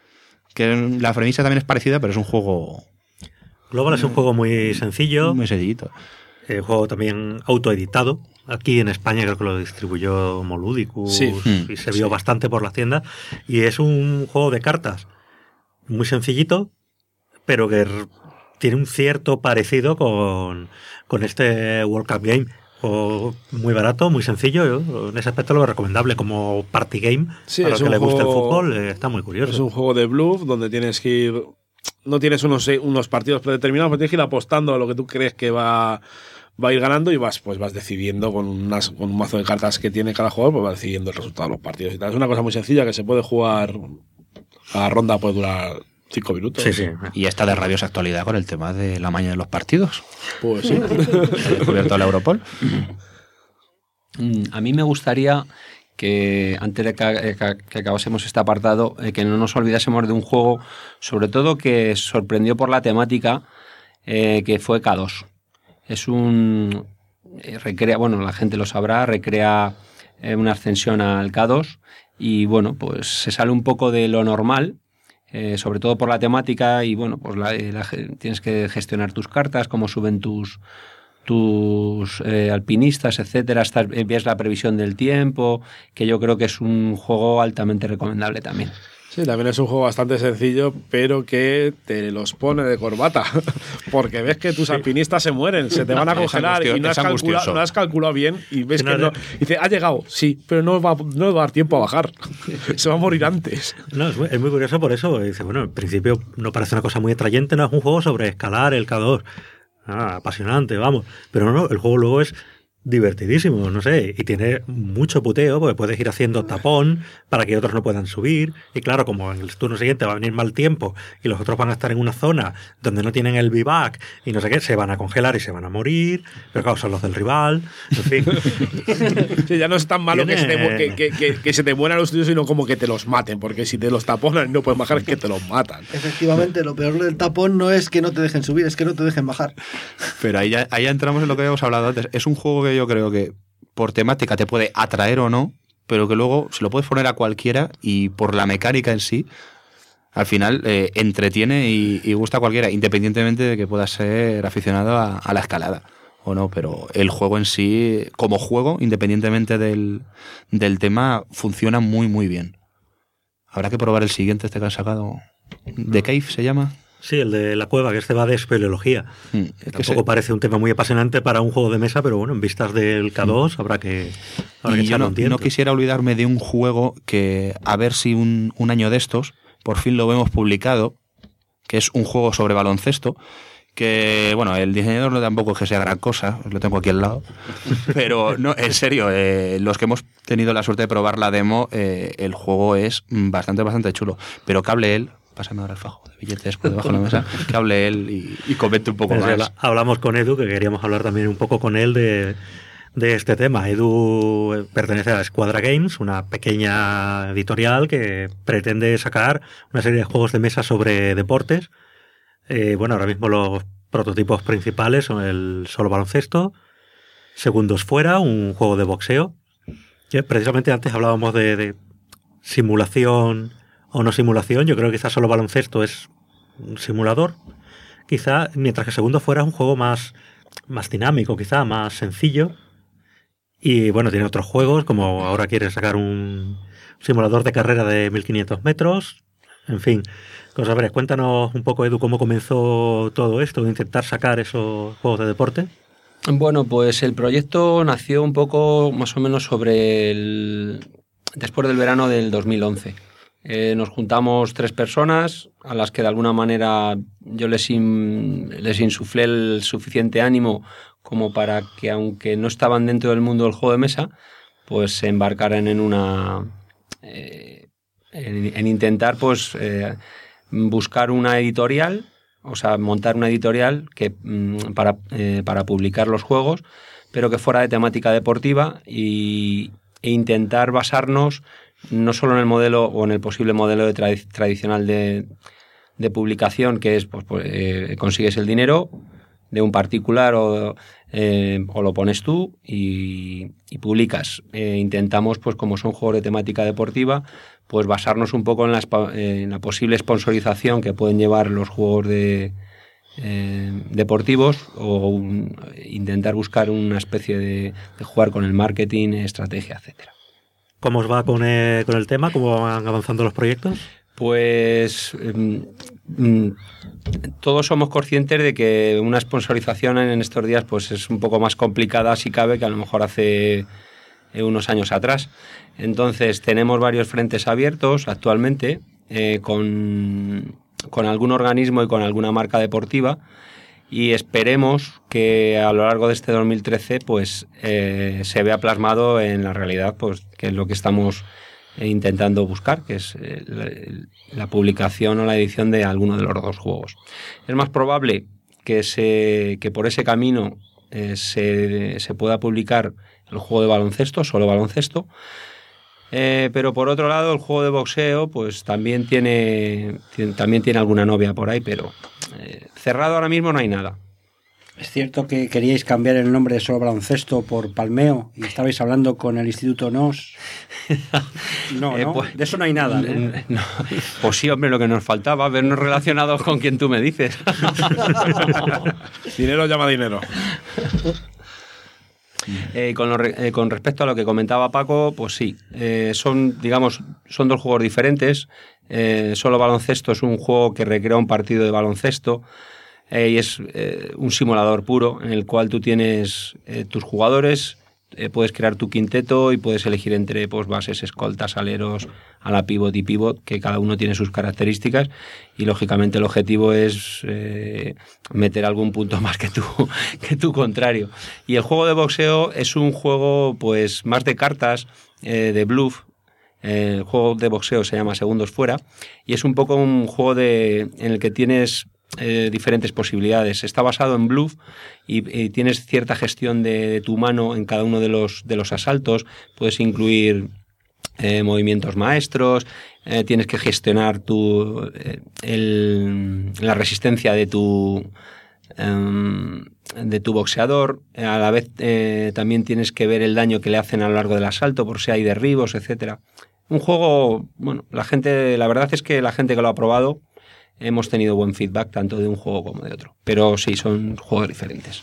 [SPEAKER 4] que la premisa también es parecida, pero es un juego...
[SPEAKER 2] Global es un juego muy sencillo.
[SPEAKER 4] Muy sencillito.
[SPEAKER 2] Juego también autoeditado. Aquí en España creo que lo distribuyó Moludicus,
[SPEAKER 5] sí.
[SPEAKER 2] Y se vio bastante por las tiendas. Y es un juego de cartas muy sencillito, pero que tiene un cierto parecido con este World Cup Game. Juego muy barato, muy sencillo. Yo, en ese aspecto lo recomendable como party game.
[SPEAKER 5] Sí,
[SPEAKER 2] para el que le guste el fútbol, está muy curioso.
[SPEAKER 5] Es un juego de bluff donde tienes que ir... No tienes unos partidos predeterminados, pero tienes que ir apostando a lo que tú crees que va a ir ganando y vas decidiendo con un mazo de cartas que tiene cada jugador, pues vas decidiendo el resultado de los partidos y tal. Es una cosa muy sencilla que se puede jugar. Cada ronda puede durar 5 minutos.
[SPEAKER 2] Sí, sí.
[SPEAKER 4] Y está de rabiosa actualidad con el tema de la maña de los partidos.
[SPEAKER 5] Pues sí.
[SPEAKER 4] Se ha descubierto la Europol.
[SPEAKER 6] A mí me gustaría que antes de que acabásemos este apartado, que no nos olvidásemos de un juego, sobre todo que sorprendió por la temática, que fue K2. Es un... recrea, bueno, la gente lo sabrá, recrea una ascensión al K2 y, bueno, pues se sale un poco de lo normal, sobre todo por la temática y, bueno, pues tienes que gestionar tus cartas, cómo suben tus alpinistas, etcétera, ves la previsión del tiempo, que yo creo que es un juego altamente recomendable también.
[SPEAKER 5] Sí, también es un juego bastante sencillo, pero que te los pone de corbata, porque ves que tus alpinistas se mueren, se te van a congelar y no has calculado bien y ves que no. Y dice, ha llegado, sí, pero no va a dar tiempo a bajar, se va a morir antes.
[SPEAKER 2] No, es muy curioso por eso. Dice, bueno, en principio no parece una cosa muy atrayente, no es un juego sobre escalar el K2. Apasionante, vamos. Pero no, el juego luego es divertidísimo, no sé, y tiene mucho puteo porque puedes ir haciendo tapón para que otros no puedan subir, y claro, como en el turno siguiente va a venir mal tiempo y los otros van a estar en una zona donde no tienen el vivac y no sé qué, se van a congelar y se van a morir, pero claro, son los del rival, en fin.
[SPEAKER 5] Sí, ya no es tan malo
[SPEAKER 2] Tiene-
[SPEAKER 5] que se te mueran los tuyos, sino como que te los maten, porque si te los taponan y no puedes bajar es que te los matan.
[SPEAKER 7] Efectivamente, lo peor del tapón no es que no te dejen subir, es que no te dejen bajar.
[SPEAKER 4] Pero ahí ya entramos en lo que habíamos hablado antes. Es un juego que yo creo que por temática te puede atraer o no, pero que luego se lo puedes poner a cualquiera y por la mecánica en sí, al final entretiene y gusta a cualquiera, independientemente de que puedas ser aficionado a la escalada o no. Pero el juego en sí, como juego, independientemente del tema, funciona muy, muy bien. Habrá que probar el siguiente, este que han sacado. The Cave se llama.
[SPEAKER 2] Sí, el de la cueva, que este va de espeleología.
[SPEAKER 4] Es que
[SPEAKER 2] Tampoco parece un tema muy apasionante para un juego de mesa, pero bueno, en vistas del K2 habrá que
[SPEAKER 4] Y yo
[SPEAKER 2] echarle un tiento.
[SPEAKER 4] no quisiera olvidarme de un juego que, a ver si un año de estos, por fin lo vemos publicado, que es un juego sobre baloncesto, que, bueno, el diseñador no tampoco es que sea gran cosa, os lo tengo aquí al lado, pero no, en serio, los que hemos tenido la suerte de probar la demo, el juego es bastante chulo, pero que hable él, pásame ahora el fajo de billetes por debajo de la mesa, que hable él y comente un poco
[SPEAKER 2] Pues
[SPEAKER 4] más.
[SPEAKER 2] hablamos con Edu, que queríamos hablar también un poco con él de este tema. Edu pertenece a Escuadra Games, una pequeña editorial que pretende sacar una serie de juegos de mesa sobre deportes. Bueno, ahora mismo los prototipos principales son el Solo Baloncesto, Segundos Fuera, un juego de boxeo. Que precisamente antes hablábamos de simulación o no simulación. Yo creo que quizás Solo Baloncesto es un simulador, quizá, mientras que Segundos Fuera es un juego más dinámico, quizá más sencillo. Y bueno, tiene otros juegos, como ahora quiere sacar un simulador de carrera de 1500 metros. En fin, cosas varias. Cuéntanos un poco, Edu, cómo comenzó todo esto, de intentar sacar esos juegos de deporte.
[SPEAKER 6] Bueno, pues el proyecto nació un poco más o menos después del verano del 2011. Nos juntamos 3 personas a las que de alguna manera yo les insuflé el suficiente ánimo como para que, aunque no estaban dentro del mundo del juego de mesa, pues se embarcaran en en intentar pues buscar una editorial, o sea, montar una editorial que para publicar los juegos, pero que fuera de temática deportiva e intentar basarnos no solo en el modelo o en el posible modelo tradicional de publicación, que es consigues el dinero de un particular o lo pones tú y publicas. Intentamos, pues como son juegos de temática deportiva, pues basarnos un poco en la posible sponsorización que pueden llevar los juegos deportivos o intentar buscar una especie de jugar con el marketing, estrategia, etcétera.
[SPEAKER 2] ¿Cómo os va con el tema? ¿Cómo van avanzando los proyectos?
[SPEAKER 6] Pues todos somos conscientes de que una sponsorización en estos días pues es un poco más complicada, si cabe, que a lo mejor hace unos años atrás. Entonces tenemos varios frentes abiertos actualmente con algún organismo y con alguna marca deportiva, y esperemos que a lo largo de este 2013 pues se vea plasmado en la realidad, pues que es lo que estamos intentando buscar, que es la publicación o la edición de alguno de los 2 juegos. Es más probable que por ese camino se pueda publicar el juego de baloncesto, Solo Baloncesto, pero por otro lado el juego de boxeo pues también tiene alguna novia por ahí, pero cerrado ahora mismo no hay nada.
[SPEAKER 3] ¿Es cierto que queríais cambiar el nombre de Solo Baloncesto por Palmeo y estabais hablando con el Instituto NOS? No, ¿no?
[SPEAKER 6] Pues,
[SPEAKER 3] de eso no hay nada, ¿no?
[SPEAKER 6] No. Pues sí, hombre, lo que nos faltaba, vernos relacionados con quien tú me dices.
[SPEAKER 5] Dinero llama dinero.
[SPEAKER 6] Con respecto a lo que comentaba Paco, pues sí, son 2 juegos diferentes. Solo Baloncesto es un juego que recrea un partido de baloncesto y es un simulador puro en el cual tú tienes tus jugadores puedes crear tu quinteto y puedes elegir entre pues, bases, escoltas, aleros, ala pivot y pivot, que cada uno tiene sus características y lógicamente el objetivo es meter algún punto más que tu contrario. Y el juego de boxeo es un juego pues más de cartas, de bluff. El juego de boxeo se llama Segundos Fuera y es un poco un juego en el que tienes diferentes posibilidades. Está basado en bluff y tienes cierta gestión de tu mano en cada uno de los asaltos. Puedes incluir movimientos maestros, tienes que gestionar la resistencia de tu boxeador. A la vez también tienes que ver el daño que le hacen a lo largo del asalto, por si hay derribos, etcétera. Un juego, bueno, la verdad es que la gente que lo ha probado hemos tenido buen feedback tanto de un juego como de otro, pero sí son juegos diferentes.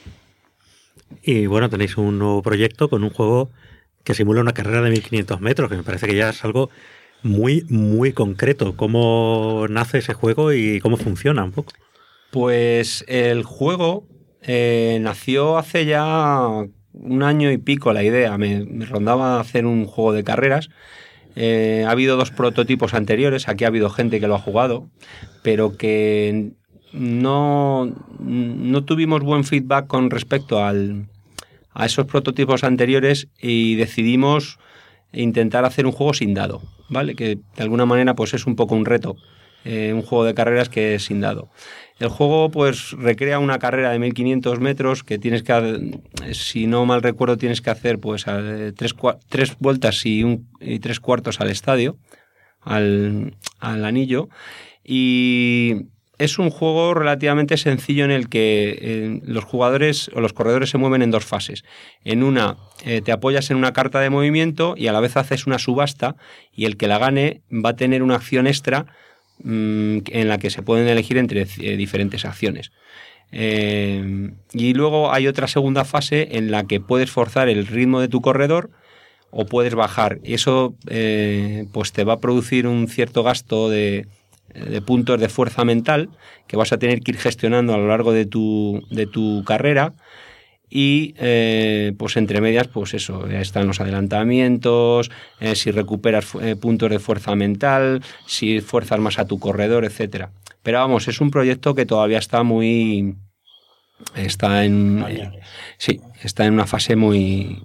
[SPEAKER 2] Y bueno, tenéis un nuevo proyecto con un juego que simula una carrera de 1500 metros, que me parece que ya es algo muy, muy concreto. ¿Cómo nace ese juego y cómo funciona un poco? Pues el juego nació hace ya 1 año y pico la idea. Me rondaba hacer un juego de carreras. Ha habido 2 prototipos anteriores, aquí ha habido gente que lo ha jugado, pero que no tuvimos buen feedback con respecto a esos prototipos anteriores y decidimos intentar hacer un juego sin dado, ¿vale? Que de alguna manera pues es un poco un reto, un juego de carreras que es sin dado. El juego pues recrea una carrera de 1500 metros que tienes que, si no mal recuerdo, tienes que hacer pues 3 vueltas y 3/4 al estadio, al anillo, y es un juego relativamente sencillo en el que los jugadores o los corredores se mueven en 2 fases. En una te apoyas en una carta de movimiento y a la vez haces una subasta y el que la gane va a tener una acción extra en la que se pueden elegir entre diferentes acciones. Y luego hay otra segunda fase en la que puedes forzar el ritmo de tu corredor o puedes bajar. Y eso pues te va a producir un cierto gasto de puntos de fuerza mental que vas a tener que ir gestionando a lo largo de tu carrera. Y pues entre medias, pues eso, están los adelantamientos, si recuperas puntos de fuerza mental, si fuerzas más a tu corredor, etcétera. Pero vamos, es un proyecto que todavía está está en una fase muy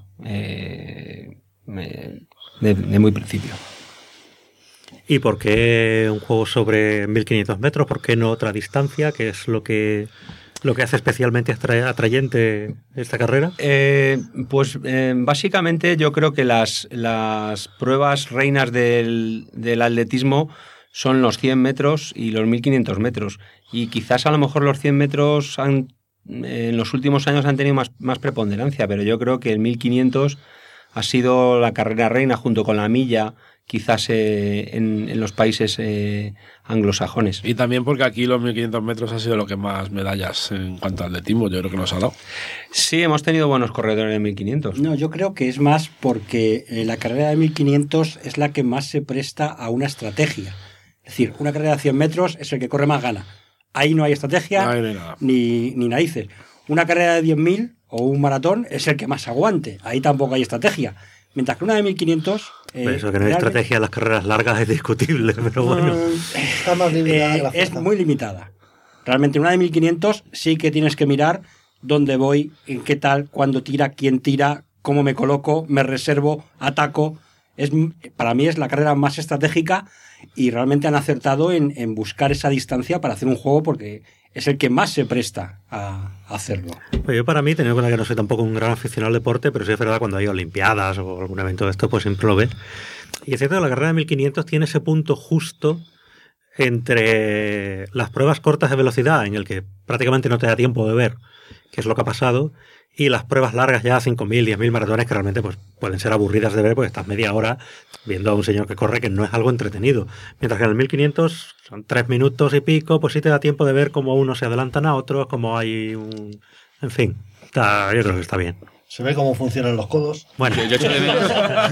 [SPEAKER 2] de muy principio. ¿Y por qué un juego sobre 1500 metros? ¿Por qué no otra distancia? ¿Qué es lo que hace especialmente atrayente esta carrera?
[SPEAKER 6] Básicamente yo creo que las pruebas reinas del atletismo son los 100 metros y los 1500 metros. Y quizás a lo mejor los 100 metros en los últimos años han tenido más preponderancia, pero yo creo que el 1500 ha sido la carrera reina junto con la milla, quizás en los países anglosajones.
[SPEAKER 5] Y también porque aquí los 1500 metros ha sido lo que más medallas en cuanto a atletismo, yo creo que nos ha dado.
[SPEAKER 6] Sí, hemos tenido buenos corredores de 1500.
[SPEAKER 3] No, yo creo que es más porque la carrera de 1500 es la que más se presta a una estrategia. Es decir, una carrera de 100 metros es el que corre más gana. Ahí no hay estrategia ni narices. Una carrera de 10.000 o un maratón es el que más aguante. Ahí tampoco hay estrategia. Mientras que una de 1500...
[SPEAKER 2] eso que no hay estrategia en las carreras largas es discutible, pero bueno.
[SPEAKER 7] Está más limitada
[SPEAKER 3] es muy limitada. Realmente una de 1500 sí que tienes que mirar dónde voy, en qué tal, cuándo tira, quién tira, cómo me coloco, me reservo, ataco. Para mí es la carrera más estratégica y realmente han acertado en buscar esa distancia para hacer un juego porque es el que más se presta a hacerlo.
[SPEAKER 2] Pues yo para mí, teniendo en cuenta que no soy tampoco un gran aficionado al deporte, pero sí es verdad cuando hay olimpiadas o algún evento de esto, pues siempre lo ves. Y es cierto que la carrera de 1500 tiene ese punto justo entre las pruebas cortas de velocidad, en el que prácticamente no te da tiempo de ver qué es lo que ha pasado, y las pruebas largas ya, 5.000, 10.000 maratones, que realmente pues pueden ser aburridas de ver, porque estás media hora viendo a un señor que corre, que no es algo entretenido. Mientras que en el 1500 son 3 minutos y pico, pues sí te da tiempo de ver cómo unos se adelantan a otros, cómo hay un... En fin, yo creo que está bien.
[SPEAKER 7] Se ve cómo funcionan los codos.
[SPEAKER 2] Bueno,
[SPEAKER 4] Yo echo de menos.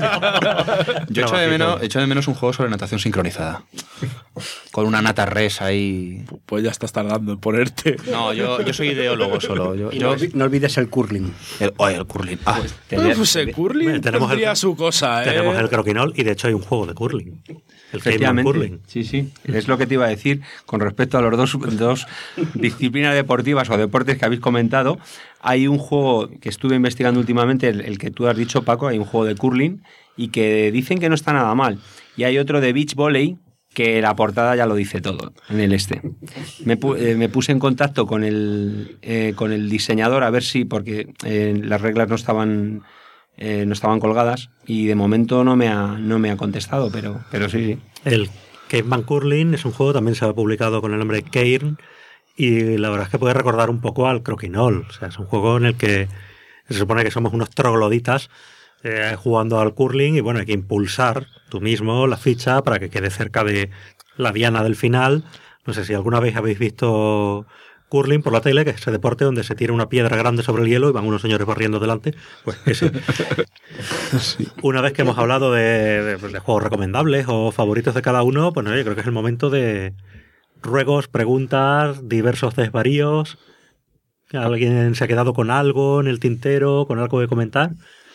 [SPEAKER 4] Echo de menos un juego sobre natación sincronizada. Con una nata res ahí.
[SPEAKER 5] Pues ya estás tardando en ponerte.
[SPEAKER 4] No, yo soy ideólogo solo.
[SPEAKER 3] Y no olvides el curling.
[SPEAKER 4] El curling.
[SPEAKER 5] Pues el curling tendría su cosa, ¿eh?
[SPEAKER 2] Tenemos el croquinol y de hecho hay un juego de curling. El Cayman Curling.
[SPEAKER 6] Sí. Es lo que te iba a decir con respecto a los dos disciplinas deportivas o deportes que habéis comentado. Hay un juego que estuve investigando últimamente, el que tú has dicho, Paco, hay un juego de curling y que dicen que no está nada mal. Y hay otro de beach volley que la portada ya lo dice todo en el este. Me puse en contacto con el diseñador a ver si, porque las reglas no estaban colgadas y de momento no me ha contestado, pero sí.
[SPEAKER 2] El Cayman Curling es un juego, también se ha publicado con el nombre Cairn, y la verdad es que puede recordar un poco al croquinol. O sea, es un juego en el que se supone que somos unos trogloditas jugando al curling y bueno, hay que impulsar tú mismo la ficha para que quede cerca de la diana del final. No sé si alguna vez habéis visto curling por la tele, que es ese deporte donde se tira una piedra grande sobre el hielo y van unos señores barriendo delante. Pues ese. Sí. Una vez que hemos hablado de juegos recomendables o favoritos de cada uno, pues no, yo creo que es el momento de ruegos, preguntas, diversos desvaríos. ¿Alguien se ha quedado con algo en el tintero, con algo que comentar?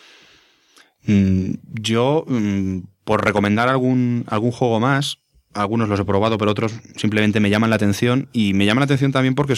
[SPEAKER 4] Yo, por recomendar algún juego más, algunos los he probado, pero otros simplemente me llaman la atención. Y me llaman la atención también porque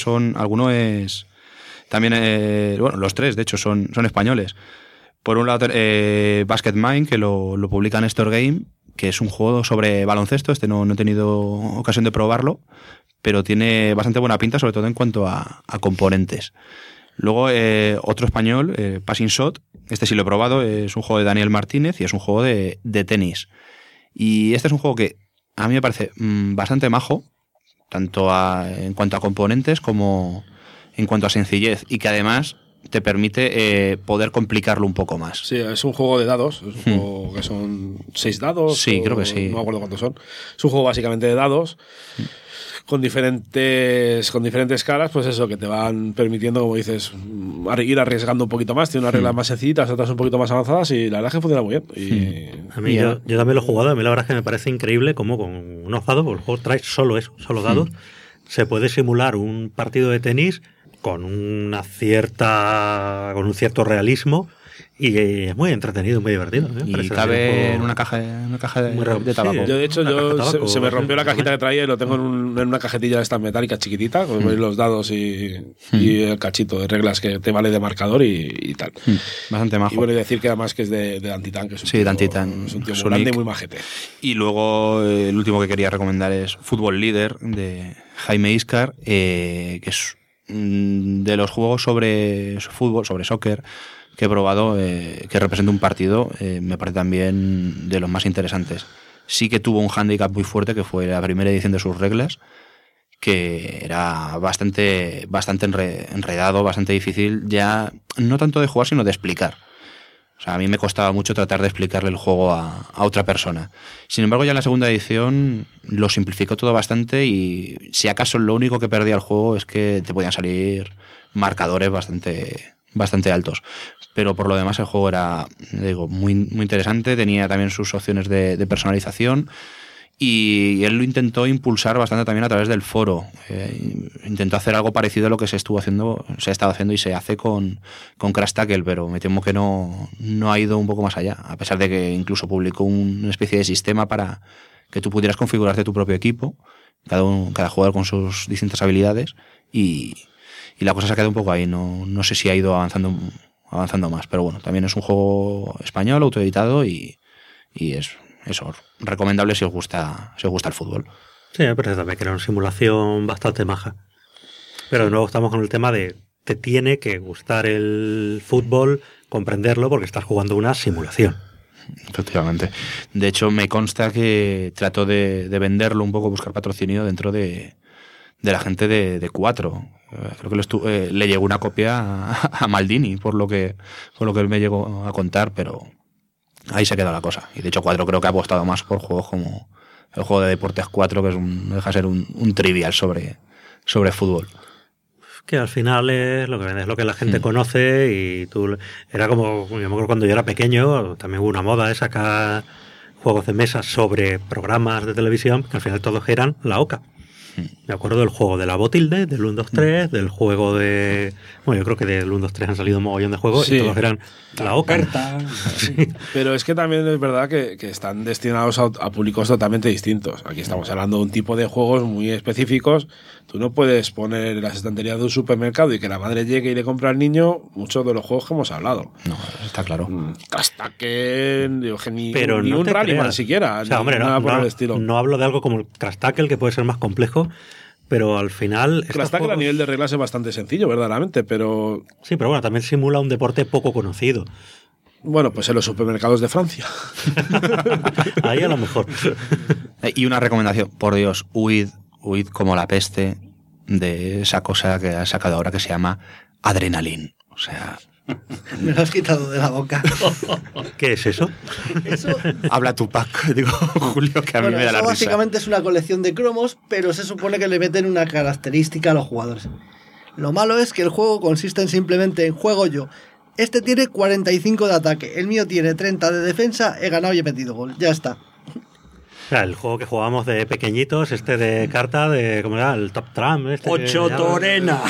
[SPEAKER 4] los tres, de hecho, son españoles. Por un lado, Basket Mind, que lo publica Nestor Game, que es un juego sobre baloncesto. No he tenido ocasión de probarlo, pero tiene bastante buena pinta, sobre todo en cuanto a componentes. Luego, otro español, Passing Shot, este sí lo he probado, es un juego de Daniel Martínez y es un juego de tenis. Y este es un juego que a mí me parece bastante majo, tanto en cuanto a componentes como en cuanto a sencillez, y que además te permite poder complicarlo un poco más.
[SPEAKER 5] Sí, es un juego de dados, es un juego que son 6 dados.
[SPEAKER 4] Sí, creo que sí.
[SPEAKER 5] No me acuerdo cuántos son. Es un juego básicamente de dados. Con diferentes caras, pues eso, que te van permitiendo, como dices, ir arriesgando un poquito más. Tiene unas reglas más sencillas, otras un poquito más avanzadas, y la verdad es que funciona muy bien.
[SPEAKER 2] A mí yo también lo he jugado, a mí la verdad es que me parece increíble cómo con unos dados, porque el juego trae solo dados, se puede simular un partido de tenis con un cierto realismo. Y es muy entretenido, muy divertido.
[SPEAKER 4] Y cabe en una caja de tabaco.
[SPEAKER 5] Sí, yo, de hecho, se me rompió la cajita que traía y lo tengo en una cajetilla de estas metálicas chiquitita, con los dados y el cachito de reglas que te vale de marcador y tal.
[SPEAKER 4] Bastante majo.
[SPEAKER 5] Y bueno, y decir que además que es de Antitan, que es un tío,
[SPEAKER 4] de Antitan.
[SPEAKER 5] Es un tío muy grande y muy majete.
[SPEAKER 4] Y luego el último que quería recomendar es Fútbol Líder, de Jaime Iscar, que es de los juegos sobre fútbol, sobre soccer, que he probado, que representa un partido, me parece también de los más interesantes. Sí que tuvo un hándicap muy fuerte, que fue la primera edición de sus reglas, que era bastante enredado, bastante difícil, ya no tanto de jugar, sino de explicar. O sea, a mí me costaba mucho tratar de explicarle el juego a otra persona. Sin embargo, ya en la segunda edición lo simplificó todo bastante, y si acaso lo único que perdía el juego es que te podían salir marcadores bastante altos. Pero por lo demás el juego era, muy, muy interesante. Tenía también sus opciones de personalización, y él lo intentó impulsar bastante también a través del foro. Intentó hacer algo parecido a lo que se ha estado haciendo y se hace con Crash Tackle, pero me temo que no ha ido un poco más allá, a pesar de que incluso publicó una especie de sistema para que tú pudieras configurarte tu propio equipo, cada jugador con sus distintas habilidades, y la cosa se ha quedado un poco ahí. No sé si ha ido avanzando más, pero bueno, también es un juego español, autoeditado, y es eso, recomendable si os gusta el fútbol.
[SPEAKER 2] Sí, me parece también que era una simulación bastante maja. Pero de nuevo estamos con el tema de te tiene que gustar el fútbol, comprenderlo, porque estás jugando una simulación.
[SPEAKER 4] Efectivamente. De hecho, me consta que trató de venderlo un poco, buscar patrocinio dentro de la gente de 4. Creo que le llegó una copia a Maldini, por lo que él me llegó a contar, pero ahí se queda la cosa. Y de hecho 4 creo que ha apostado más por juegos como el juego de Deportes 4, que no deja de ser un trivial sobre fútbol.
[SPEAKER 2] que al final es lo que vende, es lo que la gente conoce y tú... Era como, yo me acuerdo cuando yo era pequeño, también hubo una moda de sacar juegos de mesa sobre programas de televisión, que al final todos eran la OCA. Me acuerdo del juego de la Botilde, del 1, 2, 3, del juego de... Bueno, yo creo que del 1, 2, 3 han salido un mogollón de juegos y todos eran la OCA.
[SPEAKER 5] Sí. Pero es que también es verdad que están destinados a públicos totalmente distintos. Aquí estamos hablando de un tipo de juegos muy específicos. Tú no puedes poner en las estanterías de un supermercado y que la madre llegue y le compre al niño muchos de los juegos que hemos hablado.
[SPEAKER 4] No, está claro.
[SPEAKER 5] Hasta que ni
[SPEAKER 2] no
[SPEAKER 5] un Rallyman siquiera.
[SPEAKER 2] O sea, hombre,
[SPEAKER 5] nada por el estilo.
[SPEAKER 2] No hablo de algo como el Crash Tackle, que puede ser más complejo, pero al final...
[SPEAKER 5] Crash Tackle a nivel de reglas es bastante sencillo, verdaderamente, pero...
[SPEAKER 2] Sí, pero bueno, también simula un deporte poco conocido.
[SPEAKER 5] Bueno, pues en los supermercados de Francia.
[SPEAKER 2] Ahí a lo mejor.
[SPEAKER 4] Y una recomendación, por Dios, huid como la peste de esa cosa que ha sacado ahora que se llama Adrenaline. O sea...
[SPEAKER 7] Me lo has quitado de la boca.
[SPEAKER 2] ¿Qué es eso?
[SPEAKER 7] Eso,
[SPEAKER 4] Habla Tupac, digo, Julio, que a mí me da la risa.
[SPEAKER 7] básicamente es una colección de cromos, pero se supone que le meten una característica a los jugadores. Lo malo es que el juego consiste en simplemente en juego yo. Este tiene 45 de ataque, el mío tiene 30 de defensa, he ganado y he metido gol. Ya está.
[SPEAKER 2] O sea, el juego que jugábamos de pequeñitos, de carta, de ¿cómo era? El Top Trump.
[SPEAKER 3] 8 torena.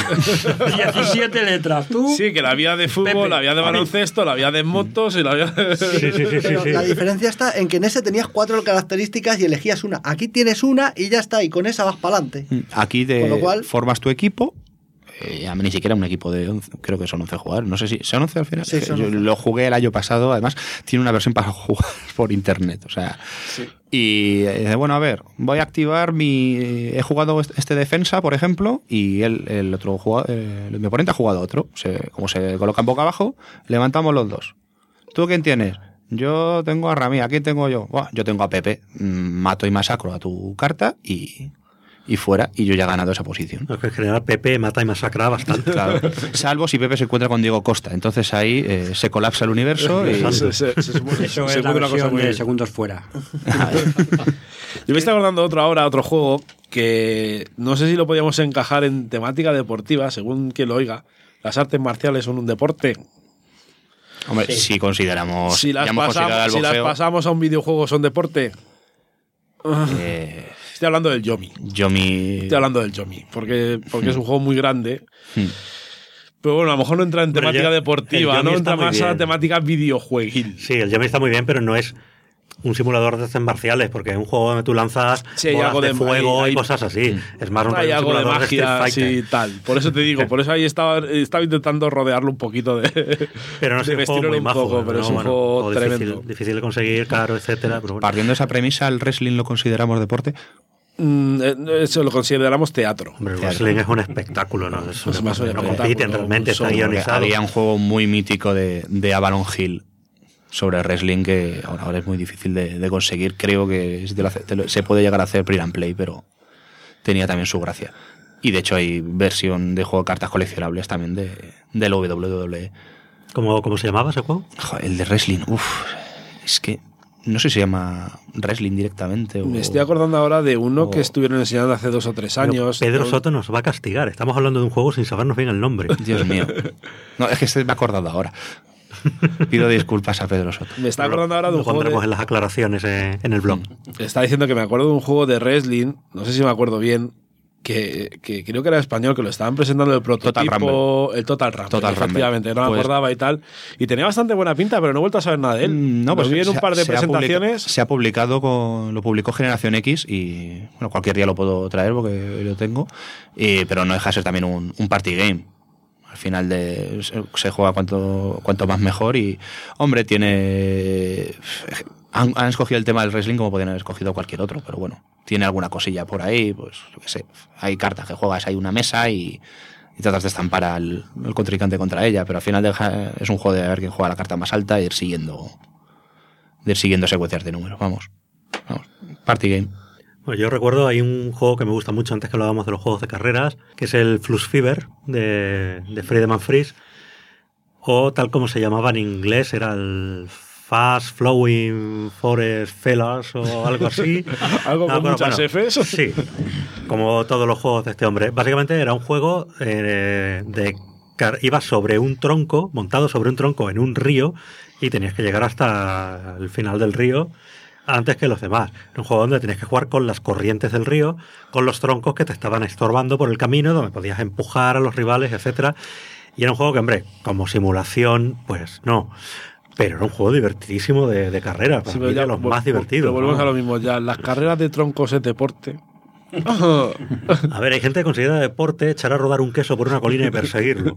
[SPEAKER 3] 17 letras. ¿Tú?
[SPEAKER 5] Sí, que la había de fútbol,
[SPEAKER 3] Pepe.
[SPEAKER 5] la había de baloncesto, la había de motos y la había de...
[SPEAKER 2] Sí.
[SPEAKER 7] Pero la diferencia está en que en ese tenías 4 características y elegías una. Aquí tienes una y ya está, y con esa vas para adelante.
[SPEAKER 4] Aquí
[SPEAKER 7] Con lo cual-
[SPEAKER 4] formas tu equipo. Ni siquiera un equipo de 11, creo que son 11 jugadores. No sé si son 11 al final.
[SPEAKER 7] Sí, son
[SPEAKER 4] Yo
[SPEAKER 7] 11.
[SPEAKER 4] lo jugué el año pasado. Además, tiene una versión para jugar por internet. O sea, y dice, bueno, a ver, voy a activar he jugado este defensa, por ejemplo, y el otro jugador, mi oponente ha jugado otro. Como se colocan boca abajo, levantamos los dos. ¿Tú quién tienes? Yo tengo a Rami. ¿A quién tengo yo? Buah, yo tengo a Pepe. Mato y masacro a tu carta y fuera, y yo ya he ganado esa posición.
[SPEAKER 2] En general, Pepe mata y masacra bastante.
[SPEAKER 4] Claro. Salvo si Pepe se encuentra con Diego Costa. Entonces ahí se colapsa el universo y...
[SPEAKER 3] Eso es la versión de segundos fuera.
[SPEAKER 5] Yo me estoy acordando otro juego que no sé si lo podíamos encajar en temática deportiva, según quien lo oiga. Las artes marciales son un deporte.
[SPEAKER 4] Hombre, si consideramos...
[SPEAKER 5] Si las,
[SPEAKER 4] ya hemos considerado el
[SPEAKER 5] si las
[SPEAKER 4] boxeo,
[SPEAKER 5] pasamos a un videojuego, ¿son deporte? Estoy hablando del Yomi. Estoy hablando del Yomi, porque es un juego muy grande. Pero bueno, a lo mejor no entra en
[SPEAKER 2] Pero
[SPEAKER 5] temática
[SPEAKER 2] el
[SPEAKER 5] deportiva,
[SPEAKER 2] Yomi
[SPEAKER 5] ¿no?
[SPEAKER 2] está
[SPEAKER 5] Entra
[SPEAKER 2] muy
[SPEAKER 5] más a
[SPEAKER 2] bien.
[SPEAKER 5] temática videojueguil.
[SPEAKER 2] Sí, el Yomi está muy bien, pero no es un simulador de artes marciales, porque es un juego donde tú lanzas
[SPEAKER 5] Sí, hay
[SPEAKER 2] bolas
[SPEAKER 5] algo
[SPEAKER 2] de
[SPEAKER 5] de-
[SPEAKER 2] fuego
[SPEAKER 5] hay-
[SPEAKER 2] y cosas así. Es más un
[SPEAKER 5] Hay algo de
[SPEAKER 2] simulador de Street
[SPEAKER 5] magia
[SPEAKER 2] Fighter.
[SPEAKER 5] y tal. Por eso te digo, por eso ahí estaba intentando rodearlo un poquito de.
[SPEAKER 2] Pero no es
[SPEAKER 5] de
[SPEAKER 2] un juego
[SPEAKER 5] vestirlo
[SPEAKER 2] muy
[SPEAKER 5] un
[SPEAKER 2] majo,
[SPEAKER 5] poco, pero
[SPEAKER 2] ¿no?
[SPEAKER 5] es un
[SPEAKER 2] Bueno,
[SPEAKER 5] juego
[SPEAKER 2] difícil,
[SPEAKER 5] tremendo.
[SPEAKER 2] difícil de conseguir, caro, etcétera. Pero bueno.
[SPEAKER 4] partiendo de esa premisa, ¿el wrestling lo consideramos deporte?
[SPEAKER 5] Eso lo consideramos teatro.
[SPEAKER 2] Hombre, el wrestling es un espectáculo, ¿no? Es un
[SPEAKER 5] Es más un
[SPEAKER 2] deporte, no
[SPEAKER 5] espectáculo,
[SPEAKER 2] compiten realmente, está
[SPEAKER 5] solo
[SPEAKER 2] guionizado.
[SPEAKER 4] Había un juego muy mítico de Avalon Hill sobre wrestling que ahora es muy difícil de conseguir. Creo que si se puede llegar a hacer print and play, pero tenía también su gracia. Y de hecho hay versión de juego de cartas coleccionables también del WWE.
[SPEAKER 2] ¿Cómo se llamaba ese juego?
[SPEAKER 4] Joder, el de wrestling, es que no sé si se llama wrestling directamente.
[SPEAKER 5] Me estoy acordando ahora de uno
[SPEAKER 4] o-
[SPEAKER 5] que estuvieron enseñando hace 2 o 3 años.
[SPEAKER 2] Pedro Soto nos va a castigar. Estamos hablando de un juego sin sabernos bien el nombre.
[SPEAKER 4] Dios mío. No, es que me he acordado ahora. Pido disculpas a Pedro Soto.
[SPEAKER 5] Me está acordando ahora de un
[SPEAKER 2] Lo
[SPEAKER 5] juego
[SPEAKER 2] pondremos
[SPEAKER 5] de,
[SPEAKER 2] en las aclaraciones en el blog.
[SPEAKER 5] está diciendo que me acuerdo de un juego de wrestling, no sé si me acuerdo bien, que creo que era español, que lo estaban presentando el prototipo, el Total Rumble,
[SPEAKER 4] Total Rumble.
[SPEAKER 5] efectivamente, no me
[SPEAKER 4] Pues-
[SPEAKER 5] acordaba y tal, y tenía bastante buena pinta, pero no he vuelto a saber nada de él.
[SPEAKER 4] No, pues
[SPEAKER 5] lo vi en un par de
[SPEAKER 4] se ha
[SPEAKER 5] presentaciones.
[SPEAKER 4] se ha publicado lo publicó Generación X y bueno, cualquier día lo puedo traer porque lo tengo, pero no deja de ser también un party game. Al final se juega cuanto más mejor y hombre, han escogido el tema del wrestling como podrían haber escogido cualquier otro, pero bueno, tiene alguna cosilla por ahí, pues yo qué sé, hay cartas que juegas, hay una mesa y tratas de estampar al contrincante contra ella, pero al final es un juego de ver quién juega la carta más alta e ir siguiendo secuencias de números. Vamos, party game.
[SPEAKER 2] Bueno, yo recuerdo, hay un juego que me gusta mucho antes que hablábamos de los juegos de carreras, que es el Flux Fever de Friedemann Fries, o tal como se llamaba en inglés, era el Fast Flowing Forest Fellas o algo así.
[SPEAKER 5] Algo con muchas Fs.
[SPEAKER 2] Sí, como todos los juegos de este hombre. Básicamente era un juego ibas sobre un tronco, montado sobre un tronco en un río, y tenías que llegar hasta el final del río antes que los demás. Era un juego donde tenías que jugar con las corrientes del río, con los troncos que te estaban estorbando por el camino, donde podías empujar a los rivales, etcétera. Y era un juego que, hombre, como simulación, pues no. Pero era un juego divertidísimo de carrera, para mí de los más divertidos.
[SPEAKER 5] Pero volvemos a lo mismo, ya las carreras de troncos es deporte.
[SPEAKER 2] A ver, hay gente que considera deporte echar a rodar un queso por una colina y perseguirlo.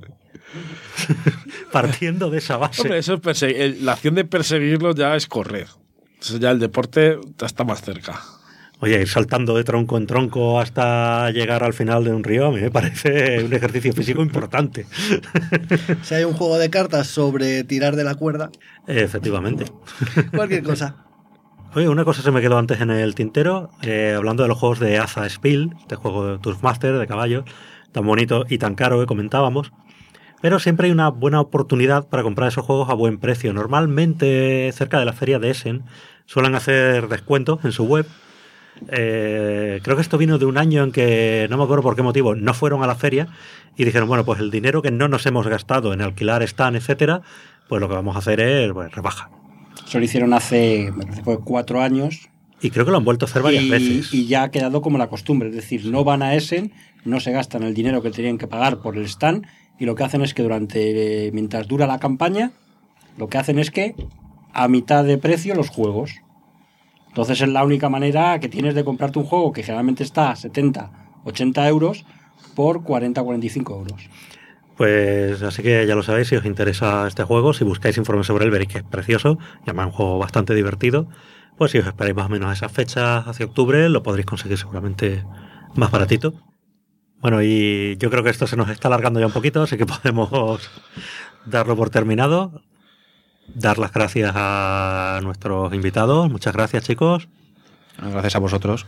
[SPEAKER 2] Partiendo de esa base.
[SPEAKER 5] Hombre, eso es la acción de perseguirlo ya es correr. Entonces ya el deporte está más cerca.
[SPEAKER 2] Oye, ir saltando de tronco en tronco hasta llegar al final de un río a mí me parece un ejercicio físico importante.
[SPEAKER 7] Si hay un juego de cartas sobre tirar de la cuerda.
[SPEAKER 2] Efectivamente.
[SPEAKER 7] Cualquier cosa.
[SPEAKER 2] Oye, una cosa se me quedó antes en el tintero, hablando de los juegos de Aza Spiel, este juego de Turfmaster, de caballos, tan bonito y tan caro que comentábamos. Pero siempre hay una buena oportunidad para comprar esos juegos a buen precio. Normalmente, cerca de la feria de Essen, suelen hacer descuentos en su web. Creo que esto vino de un año en que, no me acuerdo por qué motivo, no fueron a la feria y dijeron, bueno, pues el dinero que no nos hemos gastado en alquilar stand, etcétera, pues lo que vamos a hacer es rebaja.
[SPEAKER 3] Eso lo hicieron hace 4 años.
[SPEAKER 2] Y creo que lo han vuelto a hacer varias veces.
[SPEAKER 3] Y ya ha quedado como la costumbre. Es decir, no van a Essen, no se gastan el dinero que tenían que pagar por el stand, y lo que hacen es que mientras dura la campaña, lo que hacen es que a mitad de precio los juegos. Entonces es la única manera que tienes de comprarte un juego que generalmente está a 70, 80 euros por 40, 45 euros.
[SPEAKER 2] Pues así que ya lo sabéis, si os interesa este juego, si buscáis informes sobre él, veréis que es precioso, y además es un juego bastante divertido. Pues si os esperáis más o menos a esas fechas, hacia octubre, lo podréis conseguir seguramente más baratito. Bueno, y yo creo que esto se nos está alargando ya un poquito, así que podemos darlo por terminado. Dar las gracias a nuestros invitados. Muchas gracias, chicos.
[SPEAKER 4] Gracias a vosotros.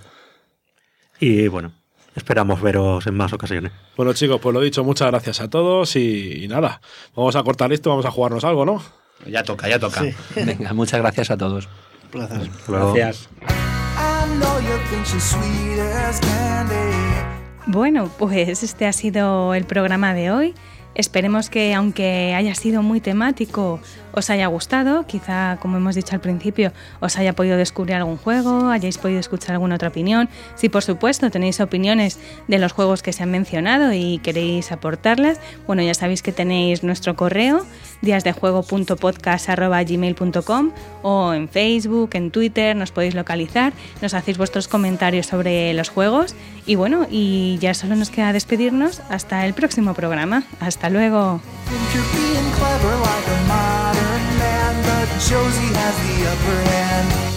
[SPEAKER 2] Y bueno, esperamos veros en más ocasiones.
[SPEAKER 5] Bueno, chicos, pues lo dicho, muchas gracias a todos y nada, vamos a cortar esto, vamos a jugarnos algo, ¿no?
[SPEAKER 4] Ya toca.
[SPEAKER 7] Sí.
[SPEAKER 6] Venga, muchas gracias a todos.
[SPEAKER 7] Un placer.
[SPEAKER 3] Gracias.
[SPEAKER 1] Bueno, pues este ha sido el programa de hoy. Esperemos que, aunque haya sido muy temático, os haya gustado. Quizá, como hemos dicho al principio, os haya podido descubrir algún juego, hayáis podido escuchar alguna otra opinión. Si, por supuesto, tenéis opiniones de los juegos que se han mencionado y queréis aportarlas, bueno, ya sabéis que tenéis nuestro correo, díasdejuego.podcast@gmail.com, o en Facebook, en Twitter, nos podéis localizar, nos hacéis vuestros comentarios sobre los juegos y bueno, y ya solo nos queda despedirnos hasta el próximo programa. Hasta luego.
[SPEAKER 8] Josie has the upper hand.